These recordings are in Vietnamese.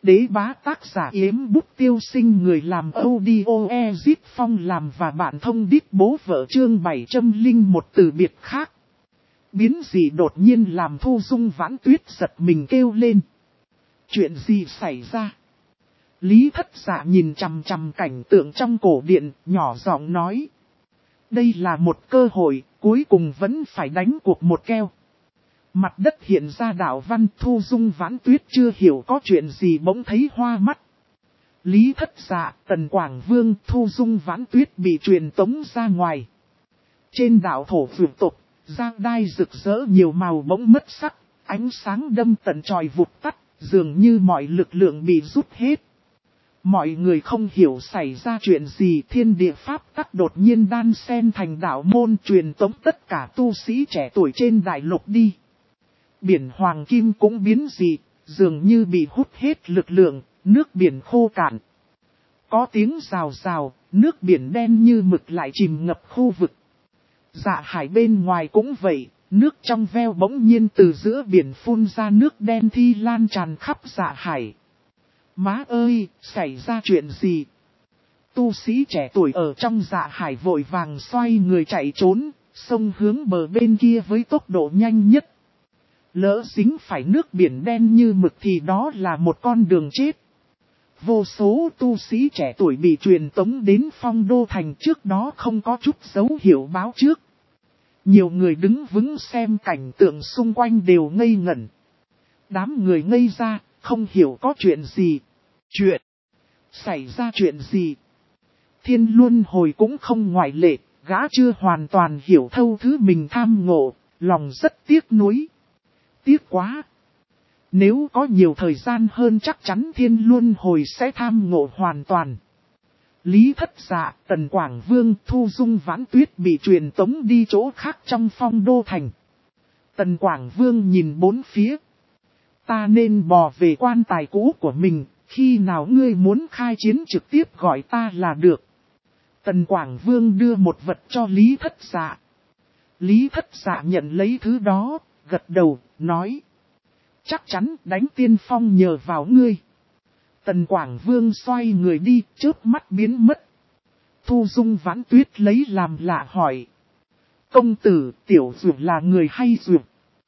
Đế bá tác giả Yếm Bút Tiêu Sinh, người làm audio Ezit Phong làm và bạn thông đít bố vợ chương 701 từ biệt khác. Biến gì đột nhiên làm Thu Dung Vãn Tuyết giật mình kêu lên. Chuyện gì xảy ra? Lý Thất Dạ nhìn chằm chằm cảnh tượng trong cổ điện, nhỏ giọng nói. Đây là một cơ hội, cuối cùng vẫn phải đánh cuộc một keo. Mặt đất hiện ra đạo văn, Thu Dung Vãn Tuyết chưa hiểu có chuyện gì bỗng thấy hoa mắt. Lý Thất Dạ, Tần Quảng Vương, Thu Dung Vãn Tuyết bị truyền tống ra ngoài. Trên đạo thổ vượt tục, giang đai rực rỡ nhiều màu bỗng mất sắc, ánh sáng đâm tận tròi vụt tắt, dường như mọi lực lượng bị rút hết. Mọi người không hiểu xảy ra chuyện gì, thiên địa pháp tắc đột nhiên đan xen thành đạo môn truyền tống tất cả tu sĩ trẻ tuổi trên đại lục đi. Biển Hoàng Kim cũng biến dị, dường như bị hút hết lực lượng, nước biển khô cạn. Có tiếng rào rào, nước biển đen như mực lại chìm ngập khu vực. Dạ hải bên ngoài cũng vậy, nước trong veo bỗng nhiên từ giữa biển phun ra nước đen thi lan tràn khắp dạ hải. Má ơi, xảy ra chuyện gì? Tu sĩ trẻ tuổi ở trong dạ hải vội vàng xoay người chạy trốn, xông hướng bờ bên kia với tốc độ nhanh nhất. Lỡ dính phải nước biển đen như mực thì đó là một con đường chết. Vô số tu sĩ trẻ tuổi bị truyền tống đến Phong Đô Thành, trước đó không có chút dấu hiệu báo trước. Nhiều người đứng vững xem cảnh tượng xung quanh đều ngây ngẩn. Đám người ngây ra, không hiểu có chuyện gì. Xảy ra chuyện gì? Thiên Luân Hồi cũng không ngoại lệ, gã chưa hoàn toàn hiểu thâu thứ mình tham ngộ, lòng rất tiếc nuối. Tiếc quá! Nếu có nhiều thời gian hơn chắc chắn Thiên Luân Hồi sẽ tham ngộ hoàn toàn. Lý Thất Dạ, Tần Quảng Vương, Thu Dung Vãn Tuyết bị truyền tống đi chỗ khác trong Phong Đô Thành. Tần Quảng Vương nhìn bốn phía. Ta nên bò về quan tài cũ của mình, khi nào ngươi muốn khai chiến trực tiếp gọi ta là được. Tần Quảng Vương đưa một vật cho Lý Thất Dạ. Lý Thất Dạ nhận lấy thứ đó, gật đầu, nói. Chắc chắn đánh tiên phong nhờ vào ngươi. Tần Quảng Vương xoay người đi, chớp mắt biến mất. Thu Dung Vãn Tuyết lấy làm lạ hỏi. Công tử, tiểu dược là người hay dược?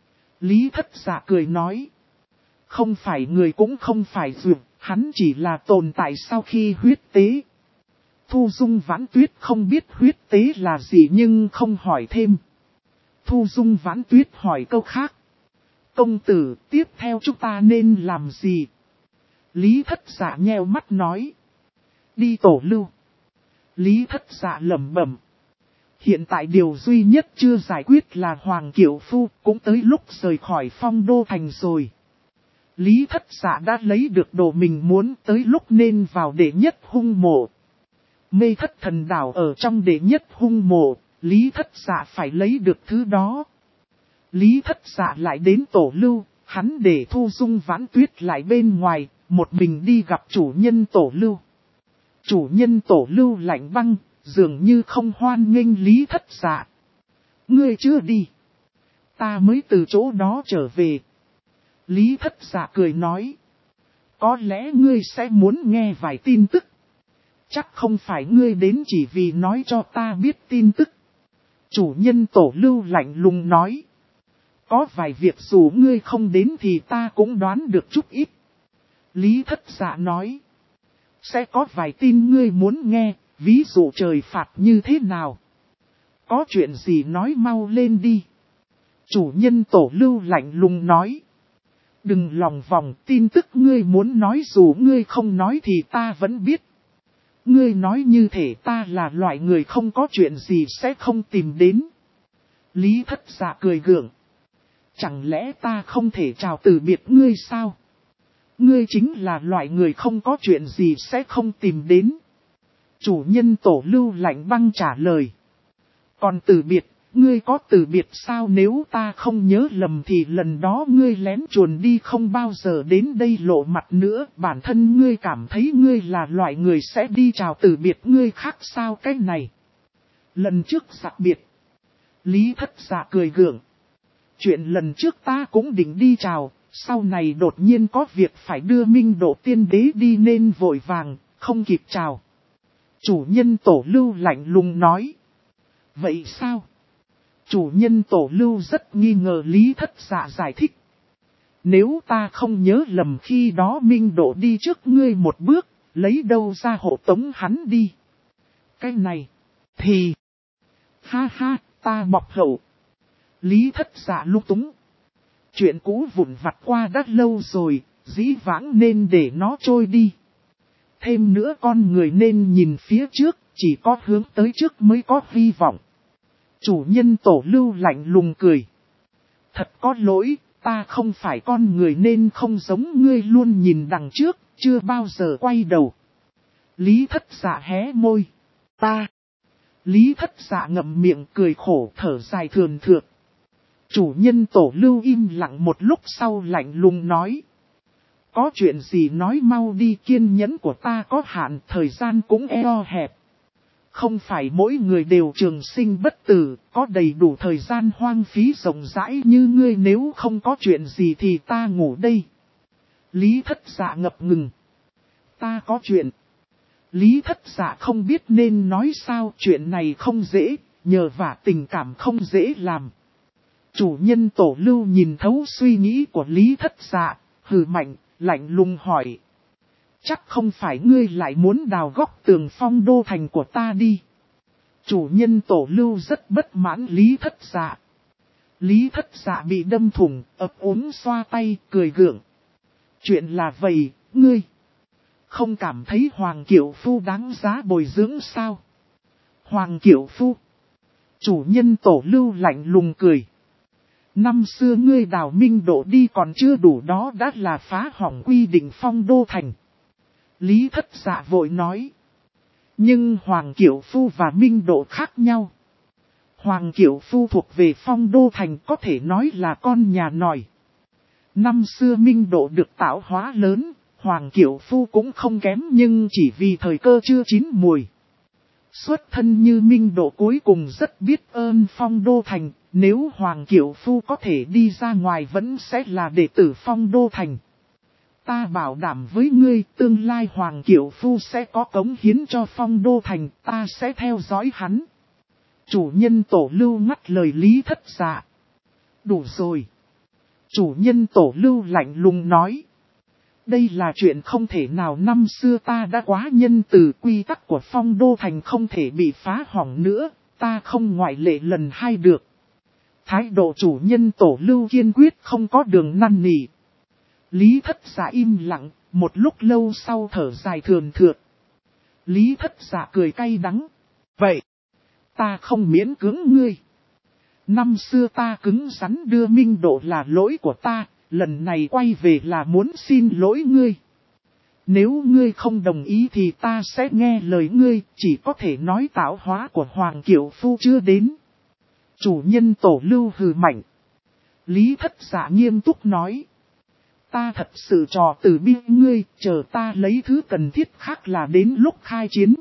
Lý Thất Dạ cười nói. Không phải người cũng không phải dược, hắn chỉ là tồn tại sau khi huyết tế. Thu Dung Vãn Tuyết không biết huyết tế là gì nhưng không hỏi thêm. Thu Dung Vãn Tuyết hỏi câu khác. Công tử, tiếp theo chúng ta nên làm gì? Lý Thất Dạ nheo mắt nói. Đi tổ lưu. Lý Thất Dạ lẩm bẩm. Hiện tại điều duy nhất chưa giải quyết là Hoàng Kiều Phu, cũng tới lúc rời khỏi Phong Đô Thành rồi. Lý Thất Dạ đã lấy được đồ mình muốn, tới lúc nên vào đệ nhất hung mộ. Mê Thất Thần Đảo ở trong đệ nhất hung mộ, Lý Thất Dạ phải lấy được thứ đó. Lý Thất Dạ lại đến tổ lưu, hắn để Thu Dung Vãn Tuyết lại bên ngoài, một mình đi gặp chủ nhân tổ lưu. Chủ nhân tổ lưu lạnh băng, dường như không hoan nghênh Lý Thất Dạ. Ngươi chưa đi. Ta mới từ chỗ đó trở về. Lý Thất Dạ cười nói. Có lẽ ngươi sẽ muốn nghe vài tin tức. Chắc không phải ngươi đến chỉ vì nói cho ta biết tin tức. Chủ nhân tổ lưu lạnh lùng nói. Có vài việc dù ngươi không đến thì ta cũng đoán được chút ít. Lý Thất Dạ nói. Sẽ có vài tin ngươi muốn nghe, ví dụ trời phạt như thế nào. Có chuyện gì nói mau lên đi. Chủ nhân tổ lưu lạnh lùng nói. Đừng lòng vòng, tin tức ngươi muốn nói dù ngươi không nói thì ta vẫn biết. Ngươi nói như thể ta là loại người không có chuyện gì sẽ không tìm đến. Lý Thất Dạ cười gượng. Chẳng lẽ ta không thể chào từ biệt ngươi sao? Ngươi chính là loại người không có chuyện gì sẽ không tìm đến. Chủ nhân tổ lưu lạnh băng trả lời. Còn từ biệt, ngươi có từ biệt sao? Nếu ta không nhớ lầm thì lần đó ngươi lén chuồn đi không bao giờ đến đây lộ mặt nữa. Bản thân ngươi cảm thấy ngươi là loại người sẽ đi chào từ biệt ngươi khác sao cái này? Lần trước giặc biệt. Lý Thất Dạ cười gượng. Chuyện lần trước ta cũng định đi chào, Sau này đột nhiên có việc phải đưa Minh Độ tiên đế đi nên vội vàng, không kịp chào. Chủ nhân Tổ Lưu lạnh lùng nói. Vậy sao? Chủ nhân Tổ Lưu rất nghi ngờ Lý Thất Dạ giải thích. Nếu ta không nhớ lầm khi đó Minh Độ đi trước ngươi một bước, lấy đâu ra hộ tống hắn đi. Cái này, thì... Ha ha, ta bọc hậu. Lý Thất Dạ lung túng. Chuyện cũ vụn vặt qua đã lâu rồi, dĩ vãng nên để nó trôi đi. Thêm nữa con người nên nhìn phía trước, chỉ có hướng tới trước mới có hy vọng. Chủ nhân Tổ Lưu lạnh lùng cười. Thật có lỗi, ta không phải con người nên không giống ngươi luôn nhìn đằng trước, chưa bao giờ quay đầu. Lý Thất Dạ hé môi. Ta. Lý Thất Dạ ngậm miệng cười khổ thở dài thườn thượt. Chủ nhân Tổ Lưu im lặng một lúc sau lạnh lùng nói. Có chuyện gì nói mau đi, kiên nhẫn của ta có hạn, thời gian cũng eo hẹp. Không phải mỗi người đều trường sinh bất tử, có đầy đủ thời gian hoang phí rộng rãi như ngươi, nếu không có chuyện gì thì ta ngủ đây. Lý Thất Dạ ngập ngừng. Ta có chuyện. Lý Thất Dạ không biết nên nói sao, chuyện này không dễ, nhờ vả tình cảm không dễ làm. Chủ nhân Tổ Lưu nhìn thấu suy nghĩ của Lý Thất Dạ, hừ mạnh, lạnh lùng hỏi. Chắc không phải ngươi lại muốn đào góc tường Phong Đô thành của ta đi. Chủ nhân Tổ Lưu rất bất mãn Lý Thất Dạ. Lý Thất Dạ bị đâm thủng, ấp úng xoa tay, cười gượng. Chuyện là vậy, ngươi không cảm thấy Hoàng Kiệu Phu đáng giá bồi dưỡng sao? Hoàng Kiệu Phu. Chủ nhân Tổ Lưu lạnh lùng cười. Năm xưa ngươi đào Minh Độ đi còn chưa đủ, đó đã là phá hỏng quy định Phong Đô thành. Lý Thất Dạ vội nói. Nhưng Hoàng Kiệu Phu và Minh Độ khác nhau. Hoàng Kiệu Phu thuộc về Phong Đô thành, có thể nói là con nhà nòi. Năm xưa Minh Độ được tạo hóa lớn, Hoàng Kiệu Phu cũng không kém, nhưng chỉ vì thời cơ chưa chín mùi. Xuất thân như Minh Độ cuối cùng rất biết ơn Phong Đô thành, nếu Hoàng Kiệu Phu có thể đi ra ngoài vẫn sẽ là đệ tử Phong Đô thành. Ta bảo đảm với ngươi, tương lai Hoàng Kiệu Phu sẽ có cống hiến cho Phong Đô thành, ta sẽ theo dõi hắn. Chủ nhân Tổ Lưu ngắt lời Lý Thất Dạ. Đủ rồi. Chủ nhân Tổ Lưu lạnh lùng nói. Đây là chuyện không thể nào, năm xưa ta đã quá nhân từ, quy tắc của Phong Đô thành không thể bị phá hỏng nữa, ta không ngoại lệ lần hai được. Thái độ chủ nhân Tổ Lưu kiên quyết, không có đường năn nỉ. Lý Thất Dạ im lặng, một lúc lâu sau thở dài thườn thượt. Lý Thất Dạ cười cay đắng. Vậy, ta không miễn cưỡng ngươi. Năm xưa ta cứng rắn đưa Minh Độ là lỗi của ta, lần này quay về là muốn xin lỗi ngươi. Nếu ngươi không đồng ý thì ta sẽ nghe lời ngươi, chỉ có thể nói tạo hóa của Hoàng Kiệu Phu chưa đến. Chủ nhân Tổ Lưu hừ mạnh. Lý Thất Dạ nghiêm túc nói. Ta thật sự trò từ bi ngươi, chờ ta lấy thứ cần thiết khác là đến lúc khai chiến.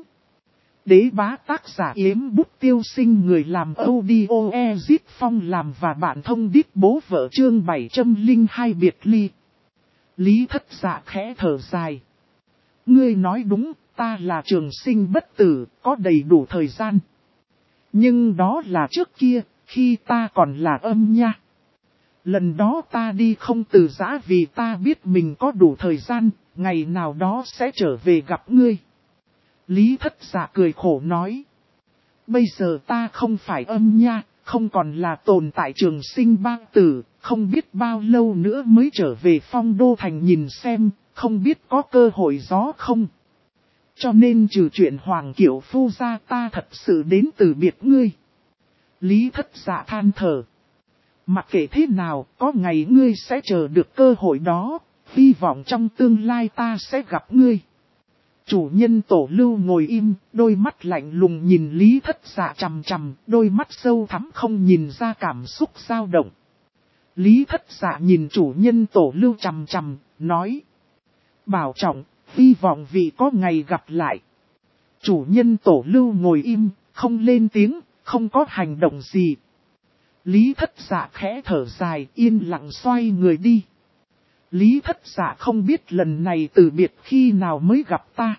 Đế bá tác giả Yếm Bút Tiêu Sinh, người làm audio Ezit Phong làm và bạn thông đít bố vợ chương 702 biệt ly. Lý Thất Dạ khẽ thở dài. Ngươi nói đúng, ta là trường sinh bất tử, có đầy đủ thời gian. Nhưng đó là trước kia, khi ta còn là âm nha. Lần đó ta đi không từ giã vì ta biết mình có đủ thời gian, ngày nào đó sẽ trở về gặp ngươi. Lý Thất Dạ cười khổ nói. Bây giờ ta không phải âm nha, không còn là tồn tại trường sinh bang tử, không biết bao lâu nữa mới trở về Phong Đô thành nhìn xem, không biết có cơ hội gió không. Cho nên trừ chuyện Hoàng Kiệu Phu ra, ta thật sự đến từ biệt ngươi. Lý Thất Dạ than thở. Mặc kệ thế nào, có ngày ngươi sẽ chờ được cơ hội đó, hy vọng trong tương lai ta sẽ gặp ngươi. Chủ nhân Tổ Lưu ngồi im, đôi mắt lạnh lùng nhìn Lý Thất Dạ chằm chằm, đôi mắt sâu thẳm không nhìn ra cảm xúc dao động. Lý Thất Dạ nhìn chủ nhân Tổ Lưu chằm chằm, nói. Bảo trọng, hy vọng vì có ngày gặp lại. Chủ nhân Tổ Lưu ngồi im, không lên tiếng, không có hành động gì. Lý Thất Dạ khẽ thở dài, yên lặng xoay người đi. Lý Thất Dạ không biết lần này từ biệt khi nào mới gặp ta.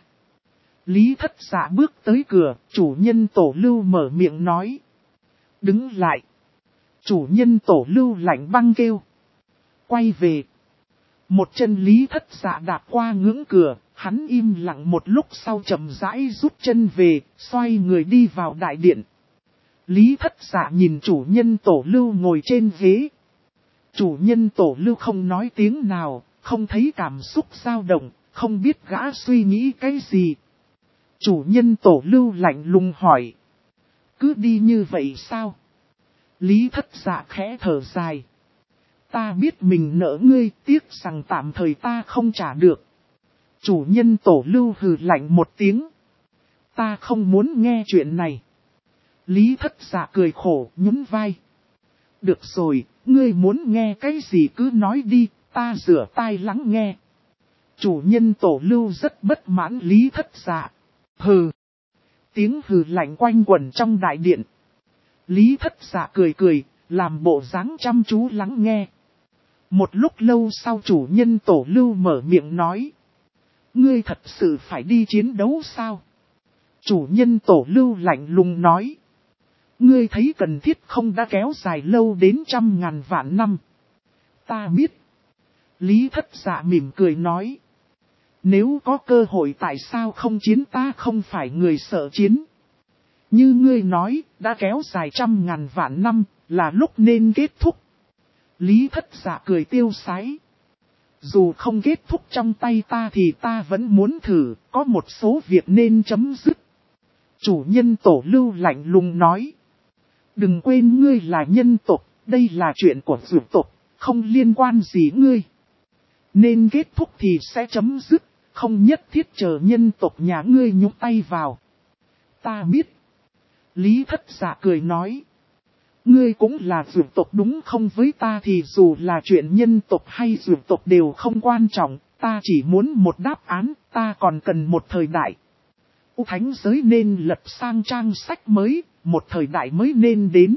Lý Thất Dạ bước tới cửa, chủ nhân Tổ Lưu mở miệng nói. Đứng lại. Chủ nhân Tổ Lưu lạnh băng kêu. Quay về. Một chân Lý Thất Dạ đạp qua ngưỡng cửa, hắn im lặng một lúc sau chậm rãi rút chân về, xoay người đi vào đại điện. Lý Thất Dạ nhìn chủ nhân Tổ Lưu ngồi trên ghế. Chủ nhân Tổ Lưu không nói tiếng nào, không thấy cảm xúc dao động, không biết gã suy nghĩ cái gì. Chủ nhân Tổ Lưu lạnh lùng hỏi. Cứ đi như vậy sao? Lý Thất Dạ khẽ thở dài. Ta biết mình nợ ngươi, tiếc rằng tạm thời ta không trả được. Chủ nhân Tổ Lưu hừ lạnh một tiếng. Ta không muốn nghe chuyện này. Lý Thất Dạ cười khổ, nhún vai. Được rồi, ngươi muốn nghe cái gì cứ nói đi, ta rửa tai lắng nghe. Chủ nhân Tổ Lưu rất bất mãn Lý Thất Dạ. Hừ. Tiếng hừ lạnh quanh quẩn trong đại điện. Lý Thất Dạ cười cười, làm bộ dáng chăm chú lắng nghe. Một lúc lâu sau chủ nhân Tổ Lưu mở miệng nói. Ngươi thật sự phải đi chiến đấu sao? Chủ nhân Tổ Lưu lạnh lùng nói. Ngươi thấy cần thiết không đã kéo dài lâu đến 100.000 vạn năm. Ta biết. Lý Thất Dạ mỉm cười nói. Nếu có cơ hội tại sao không chiến, ta không phải người sợ chiến. Như ngươi nói, đã kéo dài 100.000 vạn năm, là lúc nên kết thúc. Lý Thất Dạ cười tiêu sái. Dù không kết thúc trong tay ta thì ta vẫn muốn thử, có một số việc nên chấm dứt. Chủ nhân Tổ Lưu lạnh lùng nói. Đừng quên ngươi là nhân tộc, đây là chuyện của dược tộc, không liên quan gì ngươi. Nên kết thúc thì sẽ chấm dứt, không nhất thiết chờ nhân tộc nhà ngươi nhúng tay vào. Ta biết. Lý Thất Dạ cười nói. Ngươi cũng là dược tộc đúng không, với ta thì dù là chuyện nhân tộc hay dược tộc đều không quan trọng, ta chỉ muốn một đáp án, ta còn cần một thời đại. Thánh giới nên lật sang trang sách mới, một thời đại mới nên đến.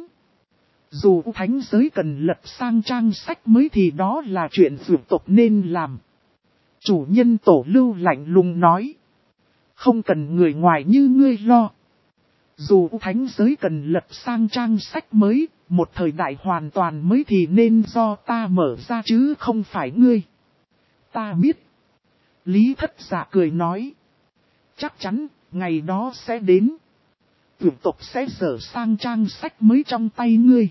Dù thánh giới cần lật sang trang sách mới thì đó là chuyện dược tộc nên làm. Chủ nhân Tổ Lưu lạnh lùng nói. Không cần người ngoài như ngươi lo. Dù thánh giới cần lật sang trang sách mới, một thời đại hoàn toàn mới thì nên do ta mở ra chứ không phải ngươi. Ta biết. Lý Thất Dạ cười nói. Chắc chắn, ngày đó sẽ đến. Dược tộc sẽ dở sang trang sách mới trong tay ngươi.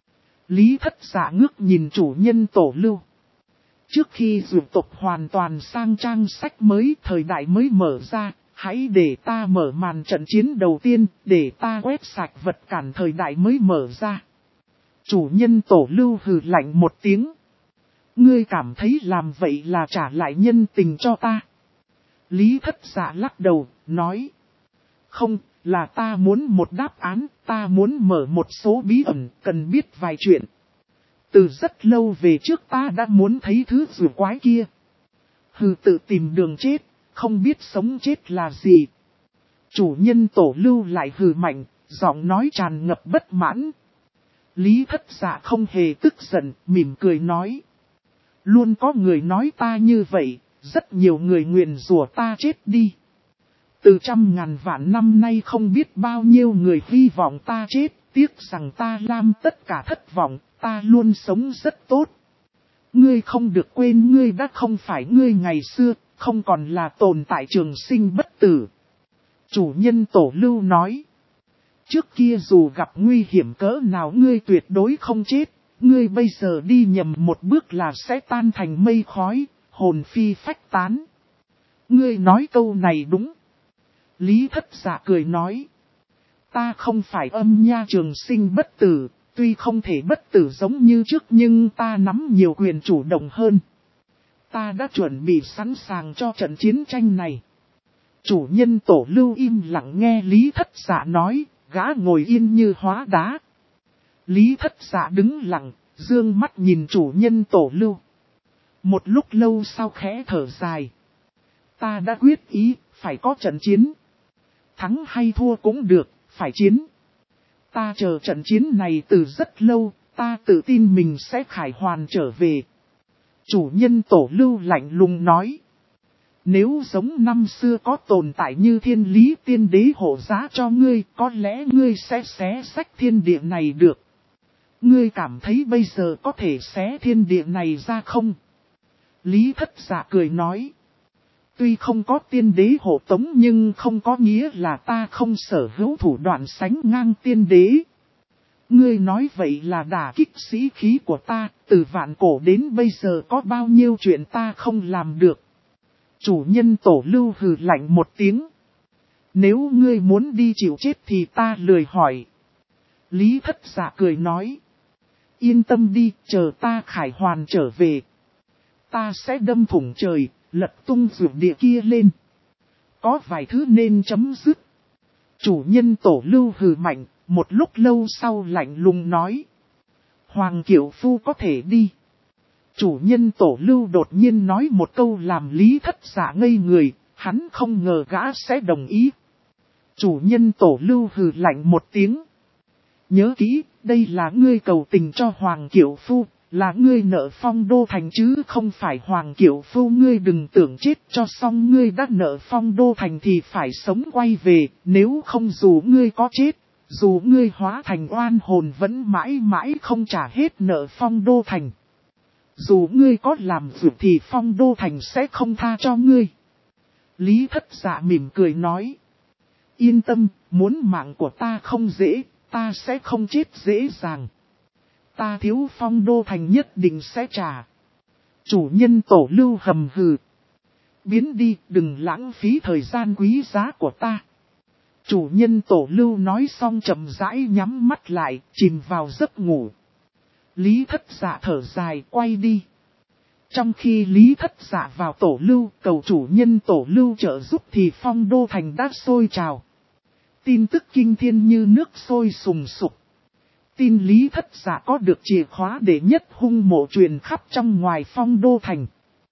Lý Thất Dạ ngước nhìn chủ nhân Tổ Lưu. Trước khi dược tộc hoàn toàn sang trang sách mới, thời đại mới mở ra, hãy để ta mở màn trận chiến đầu tiên, để ta quét sạch vật cản thời đại mới mở ra. Chủ nhân Tổ Lưu hừ lạnh một tiếng. Ngươi cảm thấy làm vậy là trả lại nhân tình cho ta. Lý Thất Dạ lắc đầu, nói. Không, là ta muốn một đáp án, ta muốn mở một số bí ẩn, cần biết vài chuyện. Từ rất lâu về trước ta đã muốn thấy thứ rùa quái kia. Hừ, tự tìm đường chết, không biết sống chết là gì. Chủ nhân Tổ Lưu lại hừ mạnh, giọng nói tràn ngập bất mãn. Lý Thất Dạ không hề tức giận, mỉm cười nói. Luôn có người nói ta như vậy, rất nhiều người nguyền rủa ta chết đi. Từ 100.000 vạn năm nay không biết bao nhiêu người hy vọng ta chết, tiếc rằng ta làm tất cả thất vọng, ta luôn sống rất tốt. Ngươi không được quên ngươi đã không phải ngươi ngày xưa, không còn là tồn tại trường sinh bất tử. Chủ nhân Tổ Lưu nói. Trước kia dù gặp nguy hiểm cỡ nào ngươi tuyệt đối không chết, ngươi bây giờ đi nhầm một bước là sẽ tan thành mây khói, hồn phi phách tán. Ngươi nói câu này đúng. Lý Thất Dạ cười nói. Ta không phải âm nha trường sinh bất tử, tuy không thể bất tử giống như trước nhưng ta nắm nhiều quyền chủ động hơn. Ta đã chuẩn bị sẵn sàng cho trận chiến tranh này. Chủ nhân Tổ Lưu im lặng nghe Lý Thất Dạ nói, gã ngồi yên như hóa đá. Lý Thất Dạ đứng lặng, dương mắt nhìn chủ nhân Tổ Lưu. Một lúc lâu sau khẽ thở dài. Ta đã quyết ý, phải có trận chiến. Thắng hay thua cũng được, phải chiến. Ta chờ trận chiến này từ rất lâu, ta tự tin mình sẽ khải hoàn trở về. Chủ nhân Tổ Lưu lạnh lùng nói. Nếu giống năm xưa có tồn tại như thiên lý tiên đế hộ giá cho ngươi, có lẽ ngươi sẽ xé sách thiên địa này được. Ngươi cảm thấy bây giờ có thể xé thiên địa này ra không? Lý Thất Dạ cười nói. Tuy không có tiên đế hộ tống nhưng không có nghĩa là ta không sở hữu thủ đoạn sánh ngang tiên đế. Ngươi nói vậy là đả kích sĩ khí của ta, từ vạn cổ đến bây giờ có bao nhiêu chuyện ta không làm được. Chủ nhân Tổ Lưu hừ lạnh một tiếng. Nếu ngươi muốn đi chịu chết thì ta lười hỏi. Lý Thất Dạ cười nói. Yên tâm đi, chờ ta khải hoàn trở về. Ta sẽ đâm thủng trời, lật tung vượt địa kia lên. Có vài thứ nên chấm dứt. Chủ nhân Tổ Lưu hừ mạnh, một lúc lâu sau lạnh lùng nói. Hoàng Kiều Phu có thể đi. Chủ nhân Tổ Lưu đột nhiên nói một câu làm Lý Thất Dạ ngây người, hắn không ngờ gã sẽ đồng ý. Chủ nhân Tổ Lưu hừ lạnh một tiếng. Nhớ kỹ, đây là ngươi cầu tình cho Hoàng Kiều Phu, là ngươi nợ Phong Đô Thành chứ không phải Hoàng Kiều Phu. Ngươi đừng tưởng chết cho xong, ngươi đã nợ Phong Đô Thành thì phải sống quay về, nếu không dù ngươi có chết, dù ngươi hóa thành oan hồn vẫn mãi mãi không trả hết nợ Phong Đô Thành. Dù ngươi có làm việc thì Phong Đô Thành sẽ không tha cho ngươi. Lý Thất Dạ mỉm cười nói. Yên tâm, muốn mạng của ta không dễ, ta sẽ không chết dễ dàng. Ta thiếu Phong Đô Thành nhất định sẽ trả. Chủ nhân Tổ Lưu hầm hừ. Biến đi, đừng lãng phí thời gian quý giá của ta. Chủ nhân Tổ Lưu nói xong chậm rãi nhắm mắt lại, chìm vào giấc ngủ. Lý Thất Dạ thở dài quay đi. Trong khi Lý Thất Dạ vào Tổ Lưu cầu chủ nhân Tổ Lưu trợ giúp thì Phong Đô Thành đã sôi trào. Tin tức kinh thiên như nước sôi sùng sục. Tin Lý Thất Dạ có được chìa khóa để nhất hung mộ truyền khắp trong ngoài Phong Đô Thành.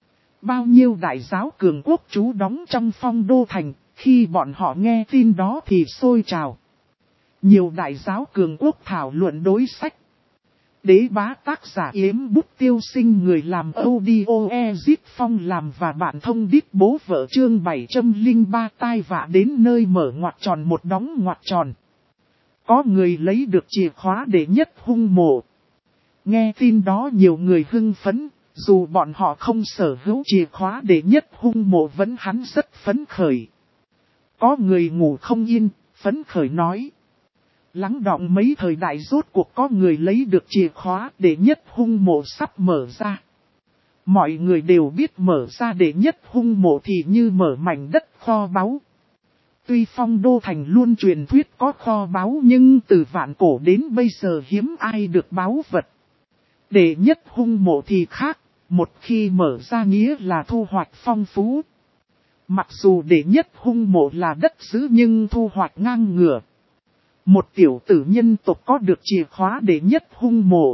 Bao nhiêu đại giáo cường quốc trú đóng trong Phong Đô Thành, khi bọn họ nghe tin đó thì sôi trào. Nhiều đại giáo cường quốc thảo luận đối sách. Đế bá tác giả Yếm Bút Tiêu Sinh người làm audio Ezit Phong làm và bạn thông đít bố vợ chương 703 tai vạ đến nơi mở ngoặc tròn một đóng ngoặc tròn. Có người lấy được chìa khóa để nhất hung mộ. Nghe tin đó nhiều người hưng phấn, dù bọn họ không sở hữu chìa khóa để nhất hung mộ vẫn hắn rất phấn khởi. Có người ngủ không yên, phấn khởi nói. Lắng đọng mấy thời đại rốt cuộc có người lấy được chìa khóa để nhất hung mộ sắp mở ra. Mọi người đều biết mở ra để nhất hung mộ thì như mở mảnh đất kho báu. Tuy Phong Đô Thành luôn truyền thuyết có kho báu nhưng từ vạn cổ đến bây giờ hiếm ai được báu vật. Để nhất hung mộ thì khác, một khi mở ra nghĩa là thu hoạch phong phú. Mặc dù để nhất hung mộ là đất giữ nhưng thu hoạch ngang ngửa. Một tiểu tử nhân tộc có được chìa khóa để nhất hung mộ.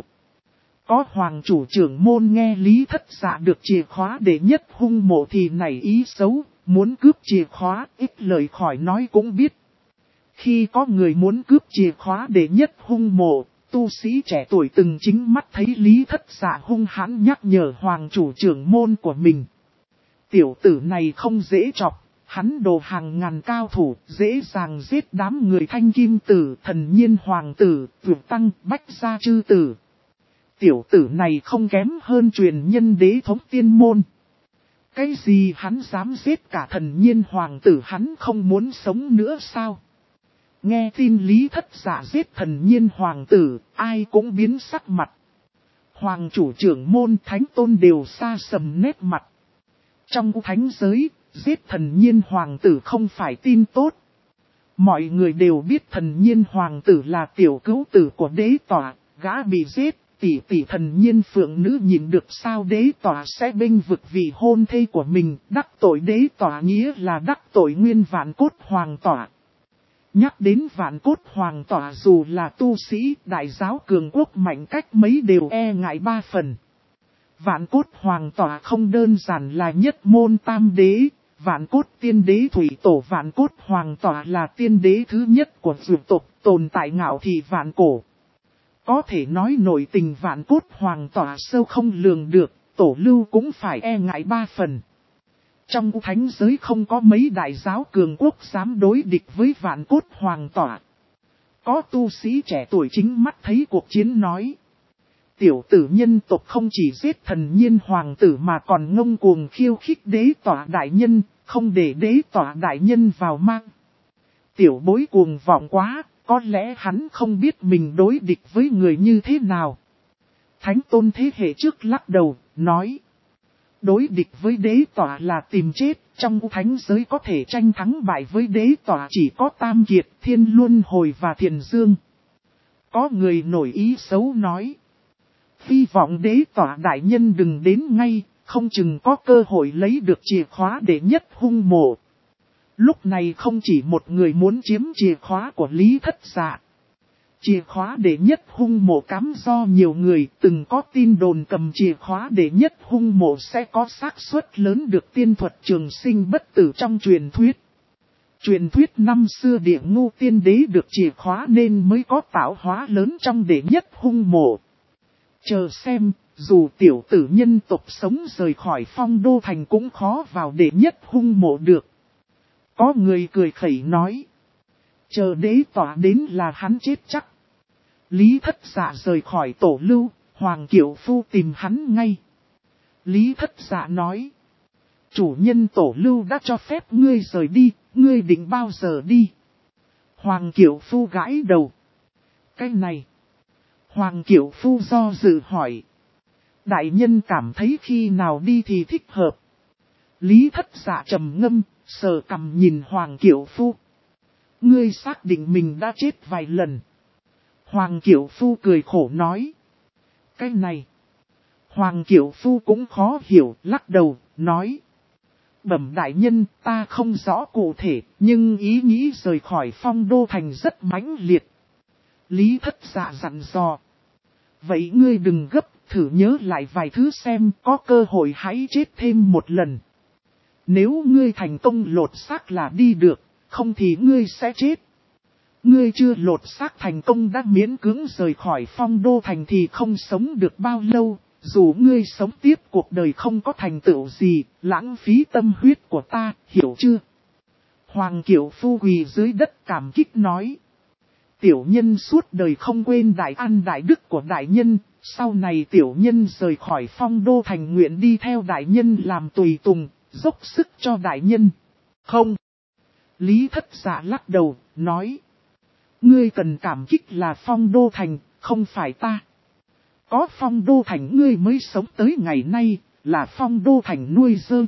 Có hoàng chủ trưởng môn nghe Lý Thất Dạ được chìa khóa để nhất hung mộ thì nảy ý xấu, muốn cướp chìa khóa, ít lời khỏi nói cũng biết. Khi có người muốn cướp chìa khóa để nhất hung mộ, tu sĩ trẻ tuổi từng chính mắt thấy Lý Thất Dạ hung hãn nhắc nhở hoàng chủ trưởng môn của mình. Tiểu tử này không dễ chọc. Hắn đồ hàng ngàn cao thủ, dễ dàng giết đám người Thanh Kim Tử, Thần Nhiên Hoàng Tử, Vượt Tăng, Bách Gia Chư Tử. Tiểu tử này không kém hơn truyền nhân đế thống tiên môn. Cái gì hắn dám giết cả Thần Nhiên Hoàng Tử, hắn không muốn sống nữa sao? Nghe tin Lý Thất Dạ giết Thần Nhiên Hoàng Tử, ai cũng biến sắc mặt. Hoàng chủ trưởng môn thánh tôn đều xa sầm nét mặt. Trong thánh giới, giết Thần Nhiên Hoàng Tử không phải tin tốt. Mọi người đều biết Thần Nhiên Hoàng Tử là tiểu cứu tử của đế tỏa, gã bị giết, tỷ Thần Nhiên Phượng Nữ nhìn được sao đế tỏa sẽ bênh vực vì hôn thê của mình, đắc tội đế tỏa nghĩa là đắc tội nguyên Vạn Cốt Hoàng tỏa. Nhắc đến Vạn Cốt Hoàng tỏa dù là tu sĩ, đại giáo cường quốc mạnh cách mấy đều e ngại ba phần. Vạn Cốt Hoàng tỏa không đơn giản là nhất môn tam đế. Vạn Cốt Tiên Đế Thủy Tổ Vạn Cốt Hoàng tỏa là tiên đế thứ nhất của dược tộc, tồn tại ngạo thị vạn cổ. Có thể nói nội tình Vạn Cốt Hoàng tỏa sâu không lường được, Tổ Lưu cũng phải e ngại 3 phần. Trong thánh giới không có mấy đại giáo cường quốc dám đối địch với Vạn Cốt Hoàng tỏa. Có tu sĩ trẻ tuổi chính mắt thấy cuộc chiến nói. Tiểu tử nhân tộc không chỉ giết thần nhiên hoàng tử mà còn ngông cuồng khiêu khích đế tỏa đại nhân, không để đế tỏa đại nhân vào mang. Tiểu bối cuồng vọng quá, có lẽ hắn không biết mình đối địch với người như thế nào. Thánh tôn thế hệ trước lắc đầu, nói. Đối địch với đế tỏa là tìm chết, trong thánh giới có thể tranh thắng bại với đế tỏa chỉ có Tam Kiệt, Thiên Luân Hồi và Thiền Dương. Có người nổi ý xấu nói. Hy vọng đế tỏa đại nhân đừng đến ngay, không chừng có cơ hội lấy được chìa khóa để nhất hung mộ. Lúc này không chỉ một người muốn chiếm chìa khóa của Lý Thất Dạ. Chìa khóa đệ nhất hung mộ cắm do nhiều người từng có tin đồn cầm chìa khóa đệ nhất hung mộ sẽ có xác suất lớn được tiên thuật trường sinh bất tử trong truyền thuyết. Truyền thuyết năm xưa địa ngu tiên đế được chìa khóa nên mới có tạo hóa lớn trong đệ nhất hung mộ. Chờ xem, dù tiểu tử nhân tộc sống rời khỏi Phong Đô Thành cũng khó vào đệ nhất hung mộ được. Có người cười khẩy nói. Chờ đế tỏa đến là hắn chết chắc. Lý Thất Dạ rời khỏi Tổ Lưu, Hoàng Kiều Phu tìm hắn ngay. Lý Thất Dạ nói. Chủ nhân Tổ Lưu đã cho phép ngươi rời đi, ngươi định bao giờ đi? Hoàng Kiều Phu gãi đầu. Cái này. Hoàng Kiều Phu do dự hỏi. Đại nhân cảm thấy khi nào đi thì thích hợp. Lý Thất Dạ trầm ngâm, sờ cằm nhìn Hoàng Kiều Phu. Ngươi xác định mình đã chết vài lần. Hoàng Kiều Phu cười khổ nói. Cái này. Hoàng Kiều Phu cũng khó hiểu, lắc đầu, nói. Bẩm đại nhân, ta không rõ cụ thể, nhưng ý nghĩ rời khỏi Phong Đô Thành rất mãnh liệt. Lý Thất Dạ dặn dò. Vậy ngươi đừng gấp, thử nhớ lại vài thứ xem, có cơ hội hãy chết thêm một lần. Nếu ngươi thành công lột xác là đi được, không thì ngươi sẽ chết. Ngươi chưa lột xác thành công đã miễn cưỡng rời khỏi Phong Đô Thành thì không sống được bao lâu, dù ngươi sống tiếp cuộc đời không có thành tựu gì, lãng phí tâm huyết của ta, hiểu chưa? Hoàng Kiều Phu quỳ dưới đất cảm kích nói. Tiểu nhân suốt đời không quên đại ăn đại đức của đại nhân, sau này tiểu nhân rời khỏi Phong Đô Thành nguyện đi theo đại nhân làm tùy tùng, dốc sức cho đại nhân. Không. Lý Thất Dạ lắc đầu, nói. Ngươi cần cảm kích là Phong Đô Thành, không phải ta. Có Phong Đô Thành ngươi mới sống tới ngày nay, là Phong Đô Thành nuôi dơ,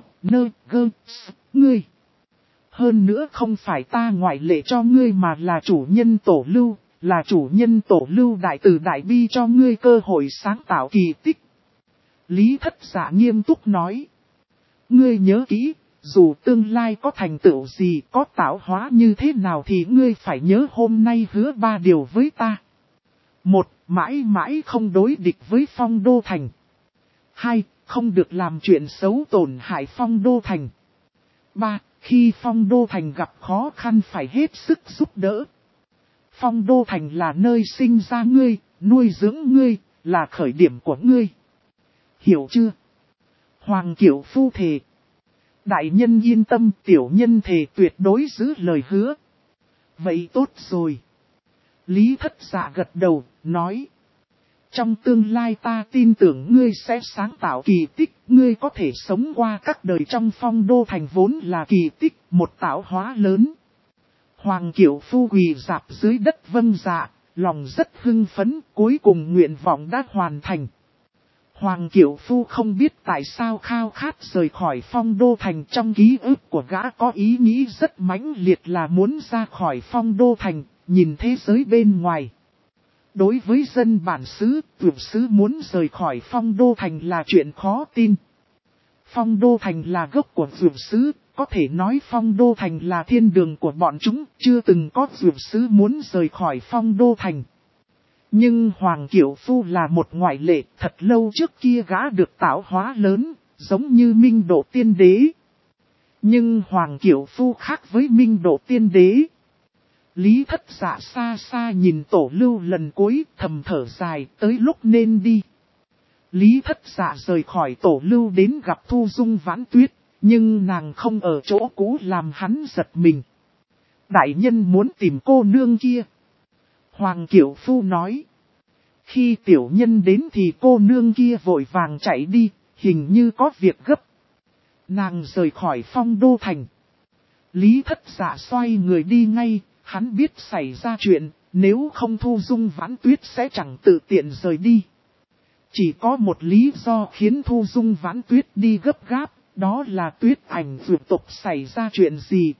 ngươi. Hơn nữa không phải ta ngoại lệ cho ngươi mà là chủ nhân Tổ Lưu, là chủ nhân Tổ Lưu đại từ đại bi cho ngươi cơ hội sáng tạo kỳ tích. Lý Thất Dạ nghiêm túc nói. Ngươi nhớ kỹ, dù tương lai có thành tựu gì, có tạo hóa như thế nào thì ngươi phải nhớ hôm nay hứa 3 điều với ta. 1. Mãi mãi không đối địch với Phong Đô Thành. 2. Không được làm chuyện xấu tổn hại Phong Đô Thành. 3. Khi Phong Đô Thành gặp khó khăn phải hết sức giúp đỡ. Phong Đô Thành là nơi sinh ra ngươi, nuôi dưỡng ngươi, là khởi điểm của ngươi. Hiểu chưa? Hoàng Kiều Phu thề. Đại nhân yên tâm, tiểu nhân thề tuyệt đối giữ lời hứa. Vậy tốt rồi. Lý Thất Dạ gật đầu, nói. Trong tương lai ta tin tưởng ngươi sẽ sáng tạo kỳ tích, ngươi có thể sống qua các đời trong Phong Đô Thành vốn là kỳ tích, một tạo hóa lớn. Hoàng Kiều Phu quỳ rạp dưới đất vâng dạ, lòng rất hưng phấn, cuối cùng nguyện vọng đã hoàn thành. Hoàng Kiều Phu không biết tại sao khao khát rời khỏi Phong Đô Thành, trong ký ức của gã có ý nghĩ rất mãnh liệt là muốn ra khỏi Phong Đô Thành, nhìn thế giới bên ngoài. Đối với dân bản xứ, vượt xứ muốn rời khỏi Phong Đô Thành là chuyện khó tin. Phong Đô Thành là gốc của vượt xứ, có thể nói Phong Đô Thành là thiên đường của bọn chúng, chưa từng có vượt xứ muốn rời khỏi Phong Đô Thành. Nhưng Hoàng Kiều Phu là một ngoại lệ, thật lâu trước kia gã được tạo hóa lớn, giống như Minh Độ Tiên Đế. Nhưng Hoàng Kiều Phu khác với Minh Độ Tiên Đế. Lý Thất Dạ xa xa nhìn Tổ Lưu lần cuối, thầm thở dài, tới lúc nên đi. Lý Thất Dạ rời khỏi tổ lưu đến gặp Thu Dung Vãn Tuyết, nhưng nàng không ở chỗ cũ làm hắn giật mình. Đại nhân muốn tìm cô nương kia. Hoàng Kiều Phu nói. Khi tiểu nhân đến thì cô nương kia vội vàng chạy đi, hình như có việc gấp. Nàng rời khỏi Phong Đô Thành. Lý Thất Dạ xoay người đi ngay, hắn biết xảy ra chuyện, nếu không Thu Dung Vãn Tuyết sẽ chẳng tự tiện rời đi. Chỉ có một lý do khiến Thu Dung Vãn Tuyết đi gấp gáp, đó là Tuyết Ảnh vượt tục xảy ra chuyện gì.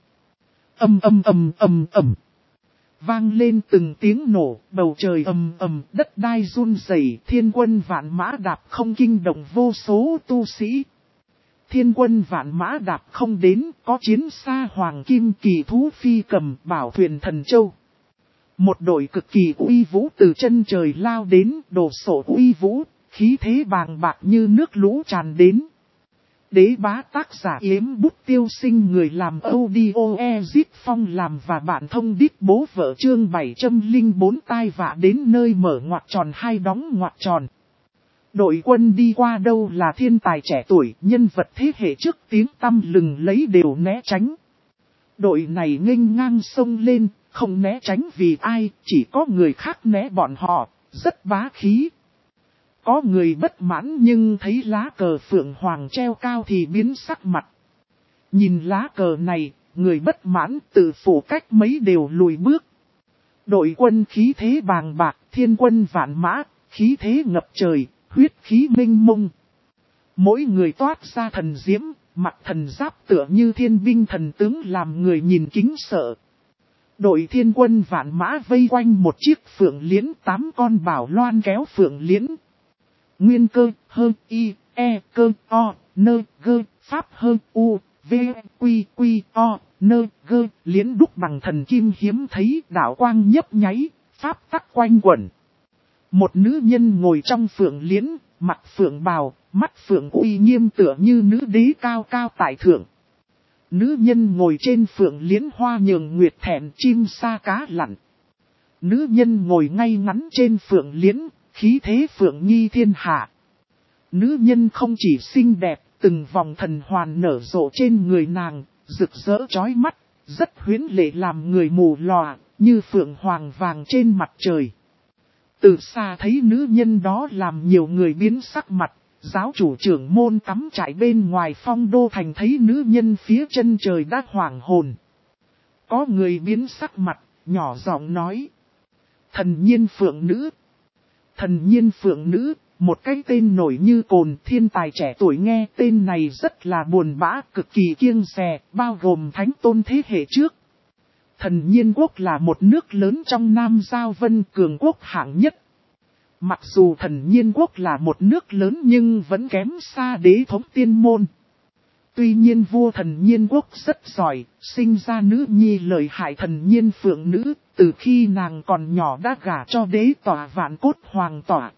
Ầm. Vang lên từng tiếng nổ, bầu trời ầm, đất đai run rẩy, thiên quân vạn mã đạp không kinh động vô số tu sĩ. Thiên quân vạn mã đạp không đến, có chiến xa hoàng kim kỳ thú phi cầm bảo thuyền thần châu. Một đội cực kỳ uy vũ từ chân trời lao đến, đổ sổ uy vũ, khí thế bàng bạc như nước lũ tràn đến. Đế bá tác giả Yếm Bút Tiêu Sinh, người làm audio Ezit Phong làm và bạn thông đít bố vợ chương 704 tai vạ đến nơi mở ngoặc tròn hai đóng ngoặc tròn. Đội quân đi qua đâu là thiên tài trẻ tuổi, nhân vật thế hệ trước tiếng tăm lừng lấy đều né tránh. Đội này nghênh ngang sông lên, không né tránh vì ai, chỉ có người khác né bọn họ, rất bá khí. Có người bất mãn nhưng thấy lá cờ phượng hoàng treo cao thì biến sắc mặt. Nhìn lá cờ này, người bất mãn tự phủ cách mấy đều lùi bước. Đội quân khí thế bàng bạc, thiên quân vạn mã, khí thế ngập trời, huyết khí mênh mông. Mỗi người toát ra thần diễm, mặt thần giáp tựa như thiên binh thần tướng làm người nhìn kính sợ. Đội thiên quân vạn mã vây quanh một chiếc phượng liễn, 8 con bảo loan kéo phượng liễn. Nguyên cơ, hơn, y, e, cơ, o, nơ, gơ, pháp hơn, u, v, quy, quy, o, nơ, gơ, liễn đúc bằng thần kim hiếm thấy, đạo quang nhấp nháy, pháp tắc quanh quẩn. Một nữ nhân ngồi trong phượng liễn, mặt phượng bào, mắt phượng uy nghiêm tựa như nữ đế cao cao tại thượng. Nữ nhân ngồi trên phượng liễn hoa nhường nguyệt thẹn chim sa cá lặn. Nữ nhân ngồi ngay ngắn trên phượng liễn, khí thế phượng nghi thiên hạ. Nữ nhân không chỉ xinh đẹp, từng vòng thần hoàn nở rộ trên người nàng, rực rỡ chói mắt, rất huyến lệ làm người mù lòa, như phượng hoàng vàng trên mặt trời. Từ xa thấy nữ nhân đó làm nhiều người biến sắc mặt, giáo chủ trưởng môn cắm trại bên ngoài Phong Đô Thành thấy nữ nhân phía chân trời đã hoảng hồn. Có người biến sắc mặt, nhỏ giọng nói. Thần nhiên phượng nữ. Thần nhiên phượng nữ, một cái tên nổi như cồn, thiên tài trẻ tuổi nghe tên này rất là buồn bã, cực kỳ kiêng dè, bao gồm thánh tôn thế hệ trước. Thần nhiên quốc là một nước lớn trong Nam Giao Vân, cường quốc hạng nhất. Mặc dù thần nhiên quốc là một nước lớn nhưng vẫn kém xa đế thống tiên môn. Tuy nhiên vua thần nhiên quốc rất giỏi, sinh ra nữ nhi lợi hại thần nhiên phượng nữ, từ khi nàng còn nhỏ đã gả cho đế tỏa Vạn Cốt hoàng tỏa.